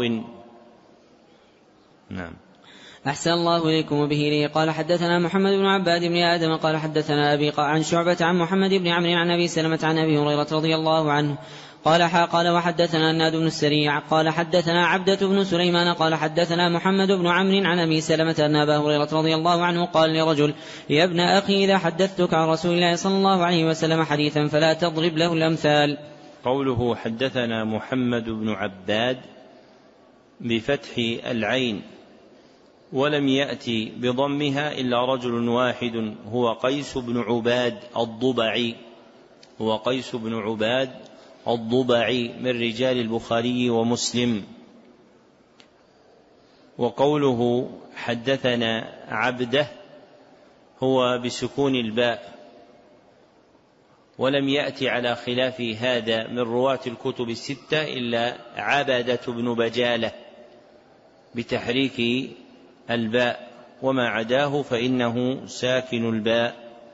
نعم. أحسن الله إليكم وبه إليه قال حدثنا محمد بن عباد بن آدم قال حدثنا أبي عن شعبة عن محمد بن عمرو عن أبي سلمة عن أبي هريرة رضي الله عنه قال وحدثنا الناد بن السريع قال حدثنا عبدة بن سليمان قال حدثنا محمد بن عمرو عن أبي سلمة أن أبا هريرة رضي الله عنه قال لرجل يا ابن أخي إذا حدثتك عن رسول الله صلى الله عليه وسلم حديثا فلا تضرب له الأمثال. قوله حدثنا محمد بن عباد بفتح العين ولم يأتي بضمها إلا رجل واحد هو قيس بن عباد الضبعي من رجال البخاري ومسلم. وقوله حدثنا عبده هو بسكون الباء، ولم يأتي على خلاف هذا من رواة الكتب الستة إلا عبدة بن بجالة بتحريك الباء، وما عداه فإنه ساكن الباء.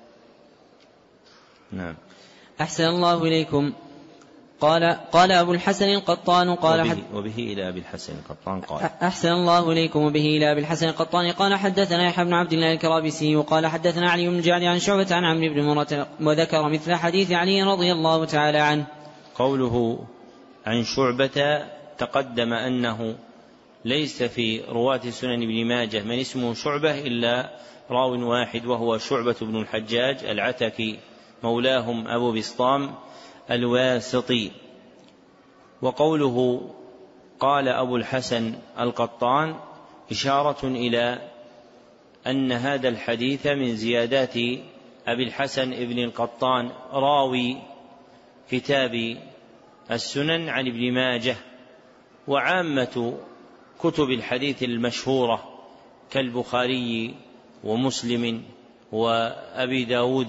نعم. أحسن الله إليكم قال أبو الحسن القطان وبه إلى أبي الحسن القطان قال أحسن الله إليكم وبه إلى أبي الحسن القطان قال حدثنا يحيى بن عبد الله الكرابسي وقال حدثنا علي بن جعد عن شعبة عن عمرو بن مرة وذكر مثل حديث علي رضي الله تعالى عنه. قوله عن شعبة تقدم أنه ليس في رواة سنن ابن ماجه من اسمه شعبة إلا راو واحد وهو شعبة بن الحجاج العتكي مولاهم أبو بسطام الواسطي. وقوله قال أبو الحسن القطان إشارة إلى أن هذا الحديث من زيادات أبي الحسن ابن القطان راوي كتاب السنن عن ابن ماجه. وعامة كتب الحديث المشهورة كالبخاري ومسلم وأبي داود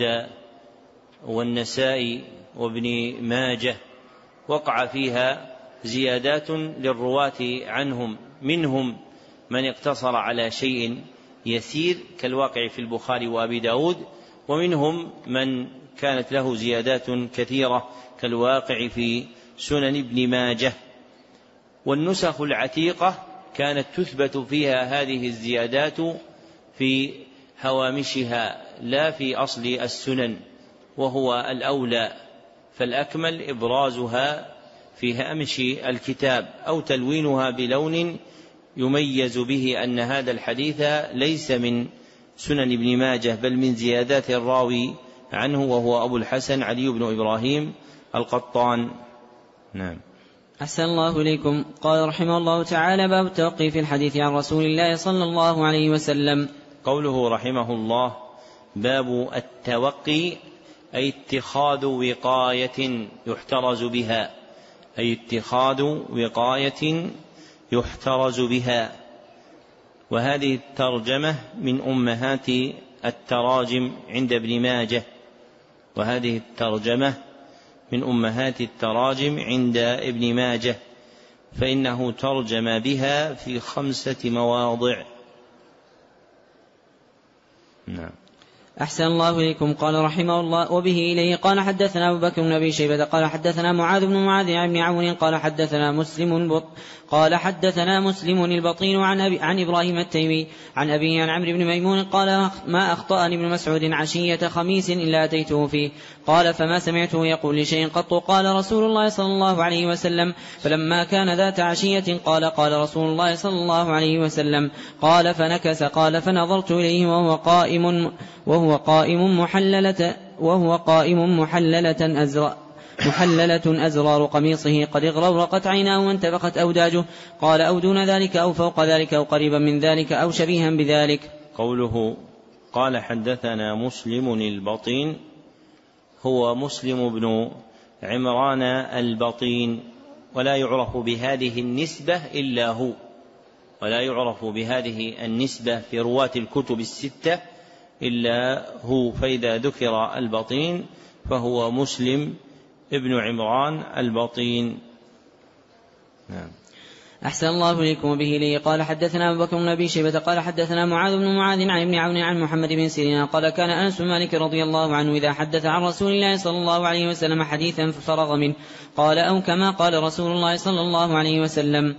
والنسائي وابن ماجه وقع فيها زيادات للرواة عنهم، منهم من اقتصر على شيء يسير كالواقع في البخاري وأبي داود، ومنهم من كانت له زيادات كثيرة كالواقع في سنن ابن ماجه. والنسخ العتيقة كانت تثبت فيها هذه الزيادات في هوامشها لا في أصل السنن، وهو الأولى، فالأكمل إبرازها في هامش الكتاب أو تلوينها بلون يميز به أن هذا الحديث ليس من سنن ابن ماجه بل من زيادات الراوي عنه وهو أبو الحسن علي بن إبراهيم القطان. نعم. أحسن الله إليكم قال رحمه الله تعالى باب التوقي في الحديث عن رسول الله صلى الله عليه وسلم. قوله رحمه الله باب التوقي أي اتخاذ وقاية يحترز بها، أي اتخاذ وقاية يحترز بها. وهذه الترجمة من أمهات التراجم عند ابن ماجه، وهذه الترجمة من أمهات التراجم عند ابن ماجه، فإنه ترجم بها في 5 مواضع. نعم. أحسن الله إليكم قال رحمه الله وبه إليه قال حدثنا أبو بكر بن أبي شيبة قال حدثنا معاذ بن معاذ عن ابن عون قال حدثنا مسلم البطين عن إبراهيم التيمي عن أبيه عن عمرو بن ميمون قال ما أخطأني ابن مسعود عشية خميس إلا أتيته فيه قال فما سمعته يقول لشيء قط قال رسول الله صلى الله عليه وسلم فلما كان ذات عشية قال رسول الله صلى الله عليه وسلم قال فنكس قال فنظرت إليه وهو قائم محللة محللة أزرار قميصه قد اغرورقت عيناه وانتفخت أوداجه. قال أو دون ذلك أو فوق ذلك أو قريبا من ذلك أو شبيها بذلك. قوله قال حدثنا مسلم البطين هو مسلم بن عمران البطين، ولا يعرف بهذه النسبة إلا هو، ولا يعرف بهذه النسبة في رواة الكتب الستة إلا هو، فإذا ذكر البطين فهو مسلم ابن عمران البطين. نعم. أحسن الله إليكم. وبه لي قال حدثنا أبو بكر بن أبي شيبة قال حدثنا معاذ بن معاذ عن ابن عون عن محمد بن سيرين قال كان أنس بن مالك رضي الله عنه إذا حدث عن رسول الله صلى الله عليه وسلم حديثا ففرغ منه قال أو كما قال رسول الله صلى الله عليه وسلم.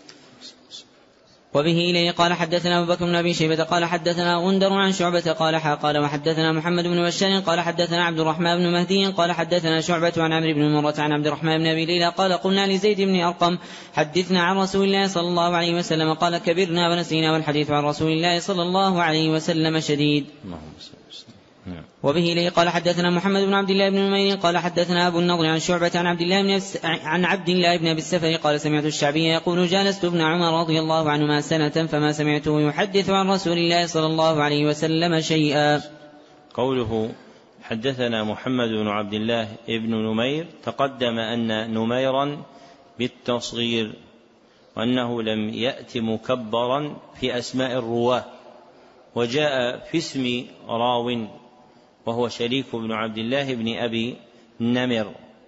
وبه إليه قال حدثنا أبو بكر بن أبي شيبة قال حدثنا غندر عن شعبة قال وحدثنا محمد بن بشار قال حدثنا عبد الرحمن بن مهدي قال حدثنا شعبة عن عمرو بن مرة عن عبد الرحمن بن أبي ليلى قال قلنا لزيد بن أرقم حدثنا عن رسول الله صلى الله عليه وسلم قال كبرنا ونسينا والحديث عن رسول الله صلى الله عليه وسلم شديد. وبه إليه قال حدثنا محمد بن عبد الله بن نمير قال حدثنا أبو النضر عن شعبة عن عبد الله بن أبي السفر قال سمعت الشعبي يقول جالست ابن عمر رضي الله عنهما سنة فما سمعته يحدث عن رسول الله صلى الله عليه وسلم شيئا. قوله حدثنا محمد بن عبد الله بن نمير تقدم أن نميرا بالتصغير وأنه لم يأت مكبرا في أسماء الرواة، وجاء في اسم راو وهو شريك بن عبد الله بن أبي النمر.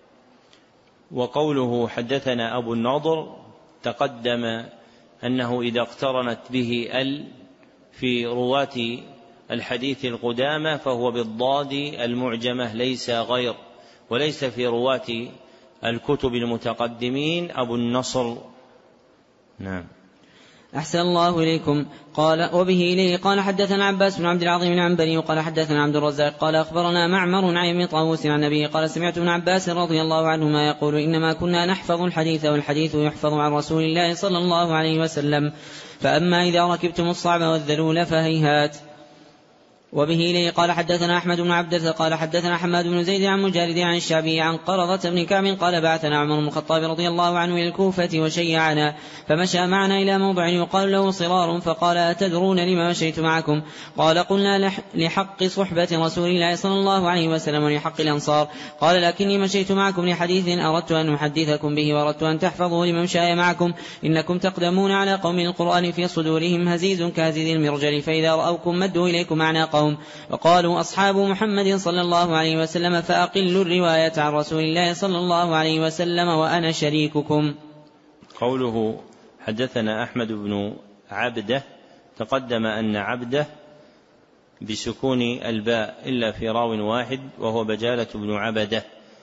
وقوله حدثنا أبو النضر تقدم أنه إذا اقترنت به في رواة الحديث القدامى فهو بالضاد المعجمة ليس غير، وليس في رواة الكتب المتقدمين أبو النصر. نعم. أحسن الله إليكم. قال وبه إليه قال حدثنا عباس بن عبد العظيم العنبري قال حدثنا عبد الرزاق قال أخبرنا معمر عن ابن طاووس عن النبي قال سمعت ابن عباس رضي الله عنهما يقول إنما كنا نحفظ الحديث والحديث يحفظ عن رسول الله صلى الله عليه وسلم، فأما إذا ركبتم الصعب والذلول فهيهات. وبه إليه قال حدثنا أحمد بن عبدة قال حدثنا حماد بن زيد عن مجالد عن الشعبي عن قرظة بن كعب قال بعثنا عمر بن الخطاب رضي الله عنه إلى الكوفة وشيعنا فمشى معنا إلى موضع يقال له صرار فقال أتدرون لما مشيت معكم؟ قال قلنا لحق صحبة رسول الله صلى الله عليه وسلم ولحق الأنصار. قال لكني مشيت معكم لحديث أردت أن أحدثكم به وأردت أن تحفظوا لممشاي معكم، إنكم تقدمون على قوم القرآن في صدورهم هزيز كهزيز المرجل، فإذا رأوكم مدوا إليكم أعناقهم وقالوا أصحاب محمد صلى الله عليه وسلم فأقلوا الرواية عن رسول الله صلى الله عليه وسلم وأنا شريككم. قوله حدثنا أحمد بن عبده تقدم أن عبده بسكون الباء إلا في راو واحد وهو بجالة بن عبده.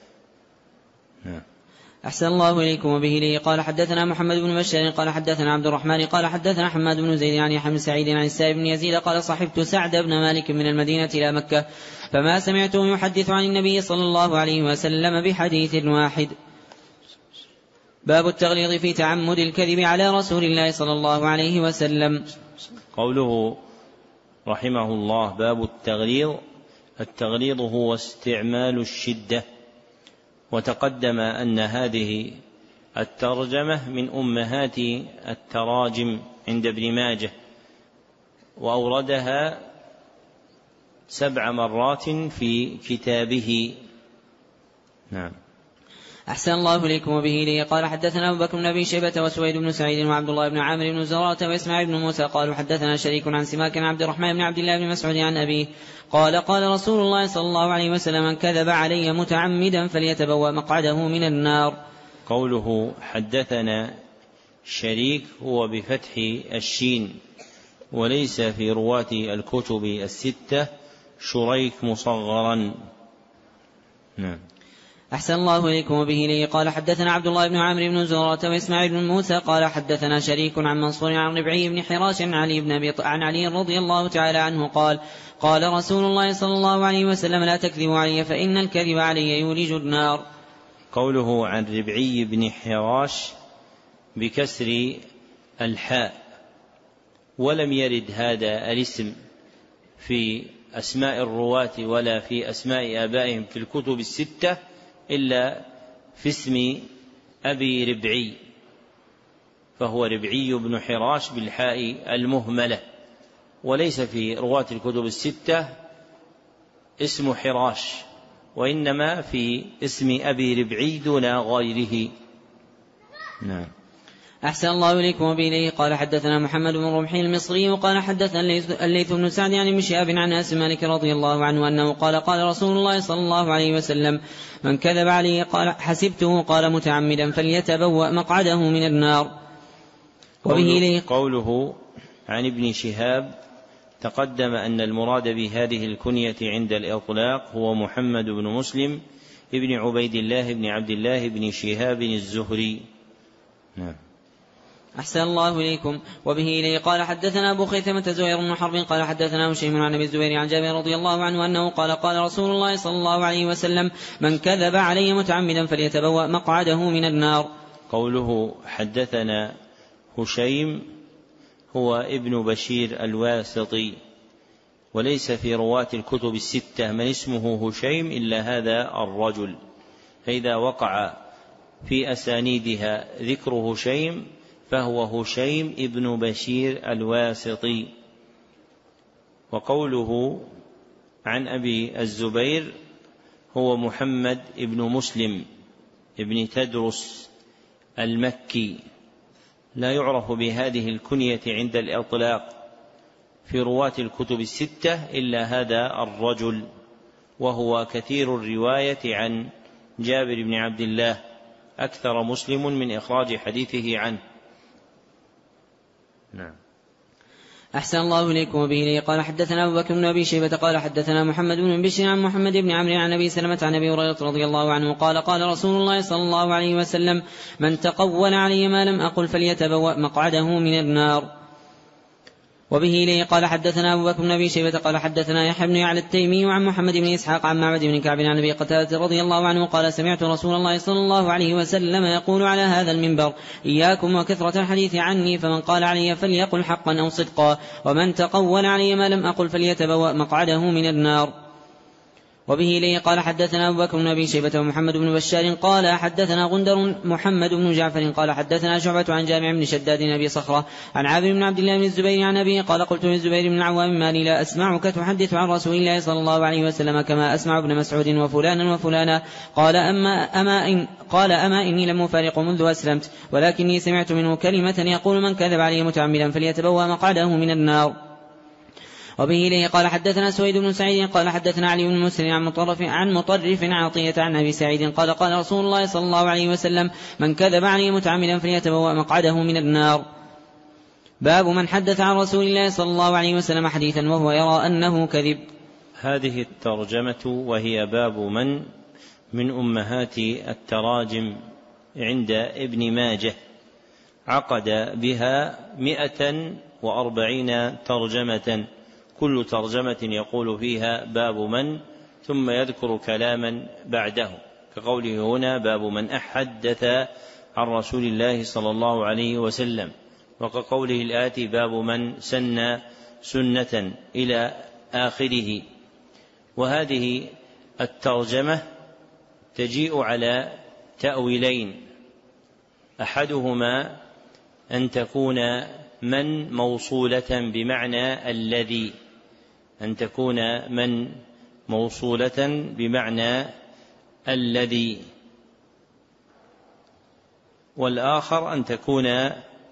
أحسن الله إليكم. وبه لي قال حدثنا محمد بن بشار قال حدثنا عبد الرحمن قال حدثنا حماد بن زيد عن يحيى بن سعيد عن السائب بن يزيد قال صحبت سعد بن مالك من المدينة إلى مكة فما سمعته يحدث عن النبي صلى الله عليه وسلم بحديث واحد. باب التغليظ في تعمد الكذب على رسول الله صلى الله عليه وسلم. قوله رحمه الله باب التغليظ هو استعمال الشدة، وتقدم أن هذه الترجمة من أمهات التراجم عند ابن ماجه، وأوردها 7 مرات في كتابه. نعم. أحسن الله إليكم. وبه لي قال حدثنا أبو بكر بن أبي شيبة وسويد بن سعيد وعبد الله بن عامر بن زرارة وإسماعيل بن موسى قالوا حدثنا شريك عن سماك عن عبد الرحمن بن عبد الله بن مسعود عن أبيه قال قال رسول الله صلى الله عليه وسلم من كذب علي متعمدا فليتبوأ مقعده من النار. قوله حدثنا شريك هو بفتح الشين، وليس في رواة الكتب الستة شريك مصغرا. نعم. أحسن الله إليكم. وبه لي قال حدثنا عبد الله بن عامر بن زرارة وإسماعيل بن موسى قال حدثنا شريك عن منصور عن ربعي بن حراش عن علي رضي الله تعالى عنه قال قال رسول الله صلى الله عليه وسلم لا تكذبوا علي فإن الكذب علي يولج النار. قوله عن ربعي بن حراش بكسر الحاء، ولم يرد هذا الاسم في أسماء الرواة ولا في أسماء آبائهم في الكتب الستة إلا في اسم أبي ربعي، فهو ربعي بن حراش بالحاء المهملة، وليس في رواة الكتب الستة اسم حراش، وإنما في اسم أبي ربعي دون غيره. نعم. أحسن الله إليكم. وبإليه قال حدثنا محمد بن رمح المصري وقال حدثنا الليث بن سعد عن ابن شهاب عن أنس مالك رضي الله عنه أنه قال قال رسول الله صلى الله عليه وسلم من كذب علي قال حسبته قال متعمدا فليتبوأ مقعده من النار. قوله عن ابن شهاب تقدم أن المراد بهذه الكنية عند الإطلاق هو محمد بن مسلم ابن عبيد الله بن عبد الله بن شهاب الزهري. نعم. أحسن الله إليكم. وبه إليه قال حدثنا أبو خيثمة زهير بن حرب قال حدثنا هشيم عن أبي الزبير عن جابر رضي الله عنه أنه قال قال رسول الله صلى الله عليه وسلم من كذب علي متعمدا فليتبوأ مقعده من النار. قوله حدثنا هشيم هو ابن بشير الواسطي، وليس في رواة الكتب الستة من اسمه هشيم إلا هذا الرجل، فإذا وقع في أسانيدها ذكر هشيم فهو هشيم ابن بشير الواسطي. وقوله عن أبي الزبير هو محمد ابن مسلم ابن تدرس المكي، لا يعرف بهذه الكنية عند الإطلاق في رواة الكتب الستة إلا هذا الرجل، وهو كثير الرواية عن جابر بن عبد الله، أكثر مسلم من إخراج حديثه عنه. نعم. أحسن الله إليكم. وبه قال حدثنا أبو بكر بن أبي شيبة قال حدثنا محمد بن بشر عن محمد بن عمرو عن أبي سلمة عن أبي هريرة رضي الله عنه قال قال رسول الله صلى الله عليه وسلم من تقول علي ما لم أقل فليتبوأ مقعده من النار. وبه إليه قال حدثنا أبو بكر بن أبي شيبة قال حدثنا يحيى بن يعلى التيمي عن محمد بن إسحاق عن معبد بن كعب عن أبي قتادة رضي الله عنه قال سمعت رسول الله صلى الله عليه وسلم يقول على هذا المنبر إياكم وكثرة الحديث عني فمن قال علي فليقل حقا أو صدقا ومن تقول علي ما لم أقل فليتبوأ مقعده من النار. وبه إليه قال حدثنا أبو بكر بن أبي شيبة ومحمد بن بشار قال حدثنا غندر محمد بن جعفر قال حدثنا شعبة عن جامع بن شداد أبي صخرة عن عامر بن عبد الله بن الزبير عن أبيه قال قلت للزبير بن العوام ما لي لا أسمعك تحدث عن رسول الله صلى الله عليه وسلم كما أسمع ابن مسعود وفلانا وفلانا قال أما إني لم أفارق منذ أسلمت ولكني سمعت منه كلمة يقول من كذب علي متعمدا فليتبوأ مقعده من النار. وبه إليه قال حدثنا سويد بن سعيد قال حدثنا علي بن مسلم عن مطرف عطية عن أبي سعيد قال قال رسول الله صلى الله عليه وسلم من كذب علي متعمدا فليتبوأ مقعده من النار. باب من حدث عن رسول الله صلى الله عليه وسلم حديثا وهو يرى أنه كذب. هذه الترجمة وهي باب من أمهات التراجم عند ابن ماجه، عقد بها 140 ترجمة، كل ترجمة يقول فيها باب من ثم يذكر كلاما بعده، كقوله هنا باب من حدث عن رسول الله صلى الله عليه وسلم، وكقوله الآتي باب من سن سنة إلى آخره. وهذه الترجمة تجيء على تأويلين، أحدهما أن تكون من موصولة بمعنى الذي، أن تكون من موصولة بمعنى الذي، والآخر أن تكون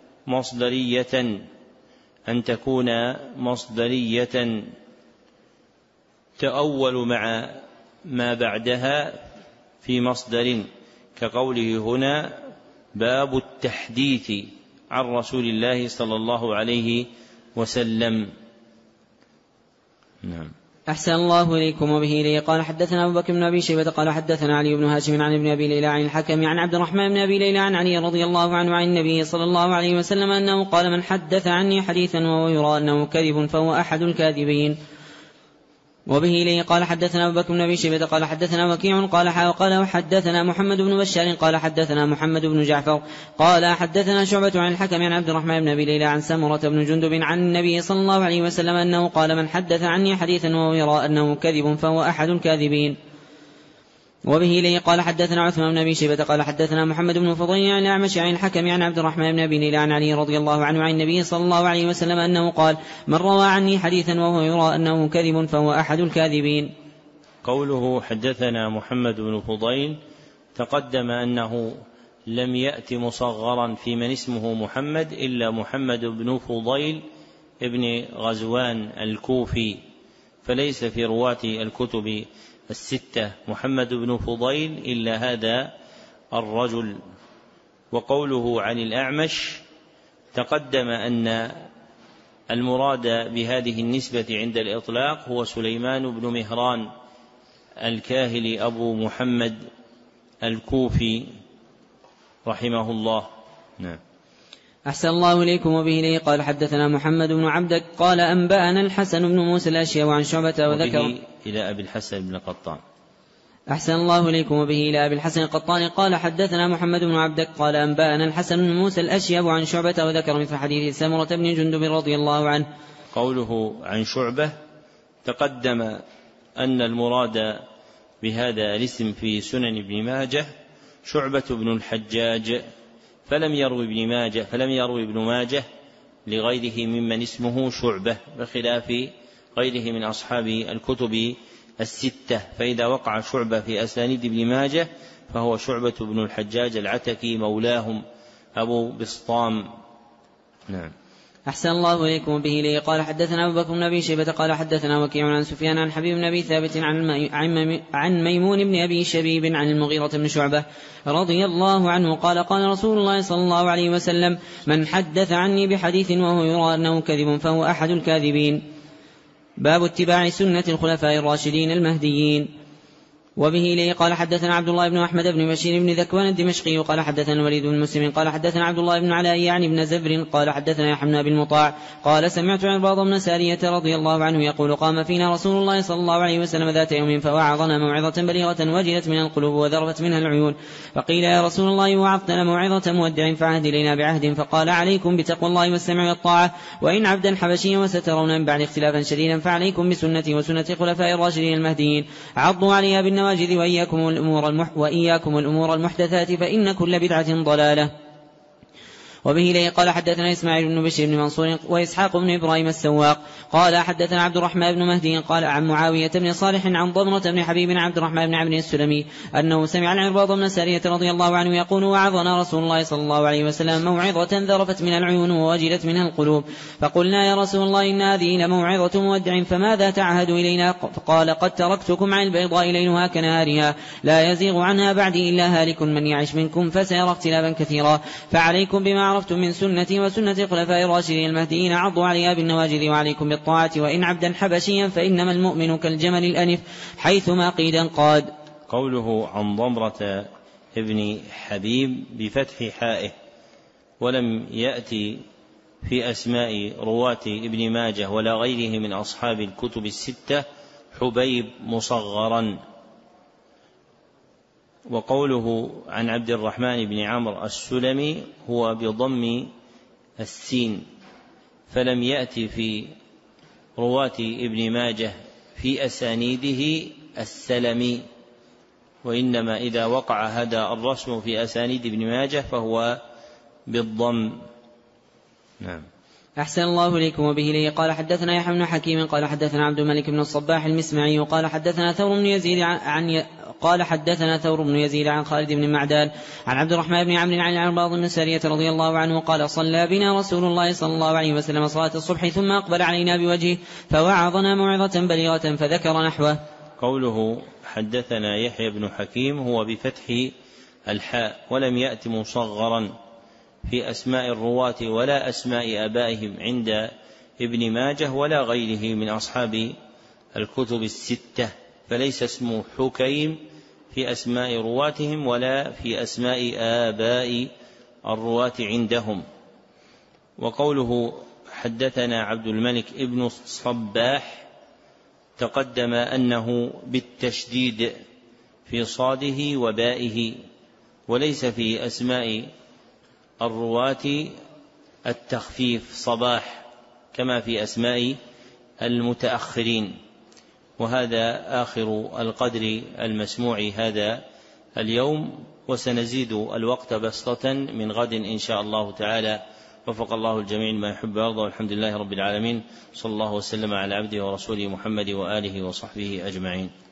مصدرية تأول مع ما بعدها في مصدر، كقوله هنا باب التحديث عن رسول الله صلى الله عليه وسلم. نعم. أحسن الله إليكم. وبه إليه قال حدثنا أبو بكر بن أبي شيبة قال حدثنا علي بن هاشم عن ابن أبي ليلى عن الحكم عن عبد الرحمن بن أبي ليلى عن علي رضي الله عنه عن النبي صلى الله عليه وسلم أنه قال من حدث عني حديثا وهو يرى أنه كذب فهو أحد الكاذبين. وبه إليه قال حدثنا أبو بكر بن أبي شيبة قال حدثنا وكيع قال حدثنا محمد بن بشار قال حدثنا محمد بن جعفر قال حدثنا شعبة عن الحكم عن عبد الرحمن بن أبي ليلى عن سمرة بن جندب عن النبي صلى الله عليه وسلم أنه قال من حدث عني حديثا وهو يرى أنه كذب فهو أحد الكاذبين. وبه إليه قال حدثنا عثمان بن أبي شيبة قال حدثنا محمد بن فضيل عن الأعمش عن الحكم عن عبد الرحمن بن أبي ليلى عن علي رضي الله عنه عن النبي صلى الله عليه وسلم أنه قال: من روى عني حديثا وهو يرى أنه كذب فهو أحد الكاذبين. قوله حدثنا محمد بن فضيل تقدم أنه لم يأت مصغرا في من اسمه محمد إلا محمد بن فضيل ابن غزوان الكوفي، فليس في رواة الكتب الستة محمد بن فضيل إلا هذا الرجل. وقوله عن الأعمش تقدم أن المراد بهذه النسبة عند الإطلاق هو سليمان بن مهران الكاهلي أبو محمد الكوفي رحمه الله. نعم. أحسن الله إليكم. وبه إليه قال حدثنا محمد بن عبدك قال أنبأنا الحسن بن موسى الأشياء عن شعبة وذكر إلى أبي الحسن بن قطان. أحسن الله إليكم. وبه إلى أبي الحسن القطان قال حدثنا محمد بن عبدك قال أنبأنا الحسن بن موسى الأشياء عن شعبة وذكر مثل حديث سمرة بن جندب رضي الله عنه. قوله عن شعبة تقدم أن المراد بهذا الاسم في سنن ابن ماجه شعبة بن الحجاج، فلم يروي ابن ماجه لغيره ممن اسمه شعبة بخلاف غيره من أصحاب الكتب الستة، فإذا وقع شعبة في أسانيد ابن ماجه فهو شعبة بن الحجاج العتكي مولاهم أبو بسطام. نعم. أحسن الله إليكم. به إليه قال حدثنا أبو بكر بن أبي شيبة قال حدثنا وكيع عن سفيان عن حبيب بن أبي ثابت عن ميمون بن أبي شبيب عن المغيرة بن شعبة رضي الله عنه قال قال رسول الله صلى الله عليه وسلم: من حدث عني بحديث وهو يرى أنه كذب فهو أحد الكاذبين. باب اتباع سنة الخلفاء الراشدين المهديين. وبه إليه قال حدثنا عبد الله بن أحمد بن بشير بن ذكوان الدمشقي قال حدثنا الوليد بن مسلم قال حدثنا عبد الله بن علاء يعني بن زبر قال حدثنا يحيى بن أبي المطاع قال سمعت عرباض بن سارية رضي الله عنه يقول: قام فينا رسول الله صلى الله عليه وسلم ذات يوم فوعظنا موعظة بليغة وجلت من القلوب وذرفت منها العيون، فقيل: يا رسول الله وعظتنا موعظة مودع فعهد إلينا بعهد، فقال: عليكم بتقوى الله والسمع والطاعة، وإن عبدا حبشيا وسترون من بعد اختلافا شديدا فعليكم بسنتي وسنة خلفاء الراشدين المهديين، عضوا عليها بالنواجذ وإياكم الأمور المحدثات فإن كل بدعة ضلالة. وبه إليه قال حدثنا إسماعيل بن بشير بن منصور وإسحاق بن إبراهيم السواق قال حدثنا عبد الرحمن بن مهدي قال عن معاوية بن صالح عن ضمرة بن حبيب عبد الرحمن بن عمرو السلمي أنه سمع العرباض بن سارية رضي الله عنه يقول: وعظنا رسول الله صلى الله عليه وسلم موعظة ذرفت من العيون ووجلت منها القلوب، فقلنا: يا رسول الله إن هذه لموعظة مودع فماذا تعهد إلينا؟ فقال: قد تركتكم عن البيضاء ليلها كنهارها لا يزيغ عنها بعدي إلا هالك من يعش منكم فسيرى اختلافا كثيرا، فعليكم بما عرفتم من سنتي وسنة الخلفاء الراشدين المهديين، عضوا عليها بالنواجذ، وعليكم بالطاعة، وإن عبدا حبشيا فإنما المؤمن كالجمل الأنف حيثما قيدا قاد. قوله عن ضمرة ابن حبيب بفتح حائه، ولم يأتي في أسماء رواة ابن ماجه ولا غيره من أصحاب الكتب الستة حبيب مصغرا. وقوله عن عبد الرحمن بن عمرو السلمي هو بضم السين، فلم يأتي في رواة ابن ماجه في أسانيده السلمي، وإنما إذا وقع هذا الرسم في أسانيد ابن ماجه فهو بالضم. نعم. أحسن الله إليكم. وبه إليه قال حدثنا يحيى بن حكيم قال حدثنا عبد الملك بن الصباح المسمعي قال حدثنا ثور بن يزيد عن خالد بن معدان عن عبد الرحمن بن عمرو عن العرباض بن سارية رضي الله عنه قال: صلى بنا رسول الله صلى الله عليه وسلم صلاة الصبح ثم أقبل علينا بوجهه فوعظنا موعظة بليغة فذكر نحوه. قوله حدثنا يحيى بن حكيم هو بفتح الحاء، ولم يأت مصغرا في أسماء الرواة ولا أسماء آبائهم عند ابن ماجه ولا غيره من أصحاب الكتب الستة، فليس اسمه حكيم في أسماء رواتهم ولا في أسماء آباء الرواة عندهم. وقوله حدثنا عبد الملك ابن الصباح تقدم أنه بالتشديد في صاده وبائه، وليس في أسماء الرواة التخفيف صباح كما في أسماء المتأخرين. وهذا آخر القدر المسموع هذا اليوم، وسنزيد الوقت بسطة من غد إن شاء الله تعالى. وفق الله الجميع ما يحب ويرضى، والحمد لله رب العالمين، صلى الله وسلم على عبده ورسوله محمد وآله وصحبه أجمعين.